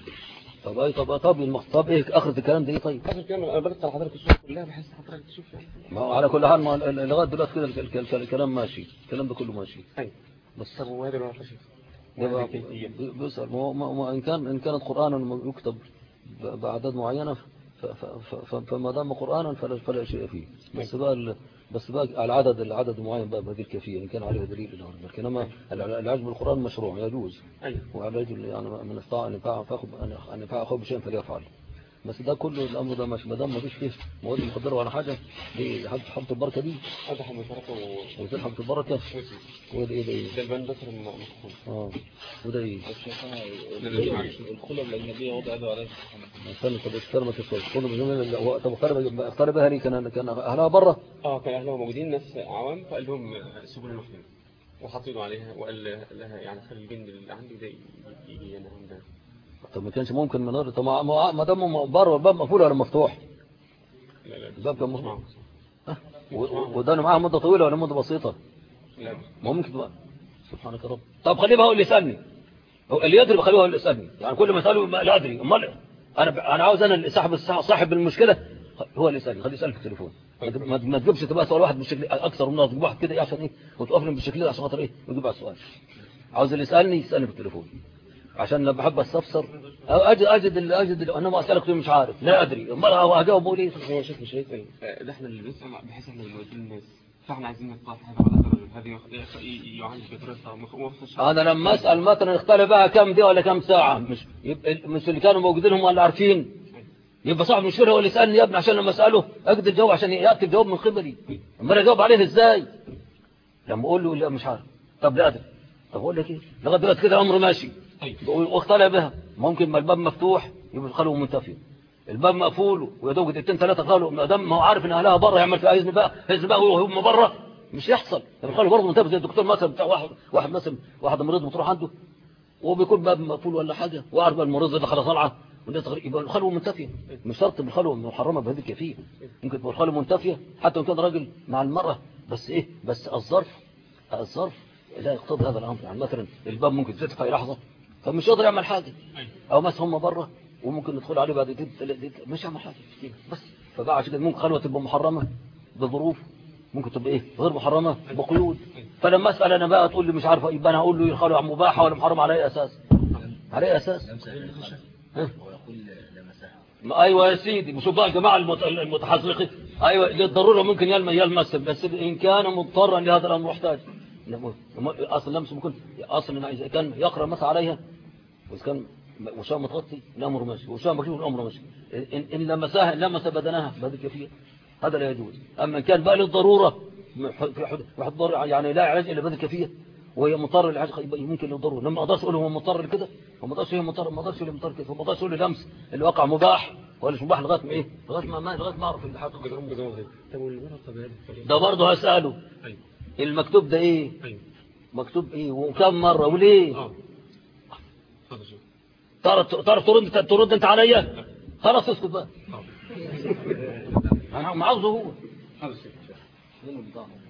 طب ايه اخر الكلام ده ايه طيب؟ اخر الكلام انا بدخل على حضرتك الصوره كلها بحيث حضرتك تشوف يعني. ما هو على كل حال لغايه دلوقتي كده الكلام ماشي. الكلام ده كله ماشي. ايوه بس طب وهذا الورقه بيسأل ما إن كانت قرآنا يكتب بأعداد معينة فما دام قرآنا فلا شيء فيه. بس بقى العدد معين بقى بهذه الكيفية إن كان عليه دليل. لكن أما العلاج بالقرآن مشروع يجوز. وعلاج يعني من استطاع أن ينفع أخوه بشيء فليفعل. بس ده كله الأمر ده مش ما دام ما فيش فيه مواد مخدرة ولا حاجة. دي حبة البركة دي. هذا حبة البركة حبة البركة. وده إيه ده البان بكر المخفوض. وده إيه؟ الخلب الأجنبية وضع يده عليه. استنى طب استنى تسوي. طب اختار بها لي كان أهلها برا. كان أهلها موجودين ناس عوام فقال لهم سيبوا المخفوض وحطوا يده عليها وقال لها يعني خلي الجن اللي عندي ده يجي أنا عندها. طب ما كانش ممكن من غير. طب ما دام بره الباب مقفول ولا مفتوح؟ لا الباب كان مفتوح. وده معاه مدة طويلة ولا مدة بسيطة؟ لا ممكن بقى. سبحانك يا رب. طب خليه بقى هو اللي يسألني. هو اللي يدري بخليه هو اللي يسألني. يعني كل ما يسأله لا أدري. امال انا عاوز انا اللي صاحب المشكلة هو اللي يسألني. خليه يسألني في التليفون. ما تجيبش تبقى سؤال واحد بالشكل اكثر من تجيب واحد كده ايه عشان ايه وتقف لي بالشكل ده عشان خاطر ايه ويجيب على السؤال. عاوز اللي يسألني في التليفون. عشان لما بحب استفسر اجد انا ما اسالك مش عارف لا ادري امال اجاوب اقول ايه. هو شوف مش هيسال ده احنا اللي بنسال بحيث احنا بنودي الناس فاحنا عايزين نقاط هذا يعالج بطريقه انا لما اسال مثلا اختار بقى كم دي ولا كم ساعه مش اللي كانوا موجودين هم اللي عارفين. يبقى صاحب المشكله هو اللي سالني يا ابني عشان لما اساله اقدر اجاوب عشان ياتي الجواب من قبلي. امال اجاوب عليه ازاي؟ لما اقول له لا مش عارف. طب لا ادري. طب اقول لك ايه لغايه دلوقتي كده الامر ماشي واقتنع بها. ممكن ما الباب مفتوح يبقى الخلوه منتفيه، الباب مقفول ويا دوب دقيقتين ثلاثه خلوا ما دام ما هو عارف ان اهلها بره يعمل فيها اذن بقى وهم بره مش يحصل. الخلوه برضه منتفيه زي الدكتور مثلا بتاع واحد مثلا واحد مريض بتروح عنده وبيكون باب مقفول ولا حاجه وعارف بقى المريض اللي خلاص طالعه يبقى الخلوه منتفيه. مش شرط بالخلوه محرمه بهذه الكيفيه، ممكن تبقى الخلوه منتفيه حتى لو كان راجل مع المراه بس ايه بس الظرف لا يقتضي هذا الامر. يعني مثلا الباب ممكن تفتح في لحظه فمش قادر يعمل حاجه او مثلا هم بره وممكن ندخل عليه بعد دقيقتين مش يعمل حاجه بس. فبقى عشان كده ممكن خلوه تبقى محرمه بظروف، ممكن تبقى ايه غير محرمه بقيود. فلما اسال انا بقى تقول لي مش عارفه يبقى انا اقول له الخلوه مباحه ولا محرمه على اي اساس؟ على اي اساس؟ ايوه يا سيدي. وشوف بقى الجماعه المتحذقين ايوه للضروره ممكن يلمس بس ان كان مضطرا لهذا الامر محتاج. اصل لمس ممكن اصلا اذا كان يقرا مثلا عليها واذا كان وشام متغطي الامر ماشي وشام مكشوف الامر ماشي. ان لمس بدنها بهذه الكيفيه هذا لا يجوز. اما ان كان بقى للضروره يعني لا علاج الا بهذه الكيفيه وهي مضطر للعلاج ممكن للضروره. لما اقدرش اقول هو مضطر لكده وما اقدرش هي مضطر ما اقدرش مضطر كده وما اقدرش اقول لمس اللي وقع مباح ولا مش مباح لغايه ما ايه لغايه ما اعرف الحقيقه. طب والمرأة طبيعية ده برضه هساله المكتوب ده ايه مكتوب ايه وكم مره وليه؟ تعرف ترد انت عليا خلاص اسكت بقى. انا عاوزه هو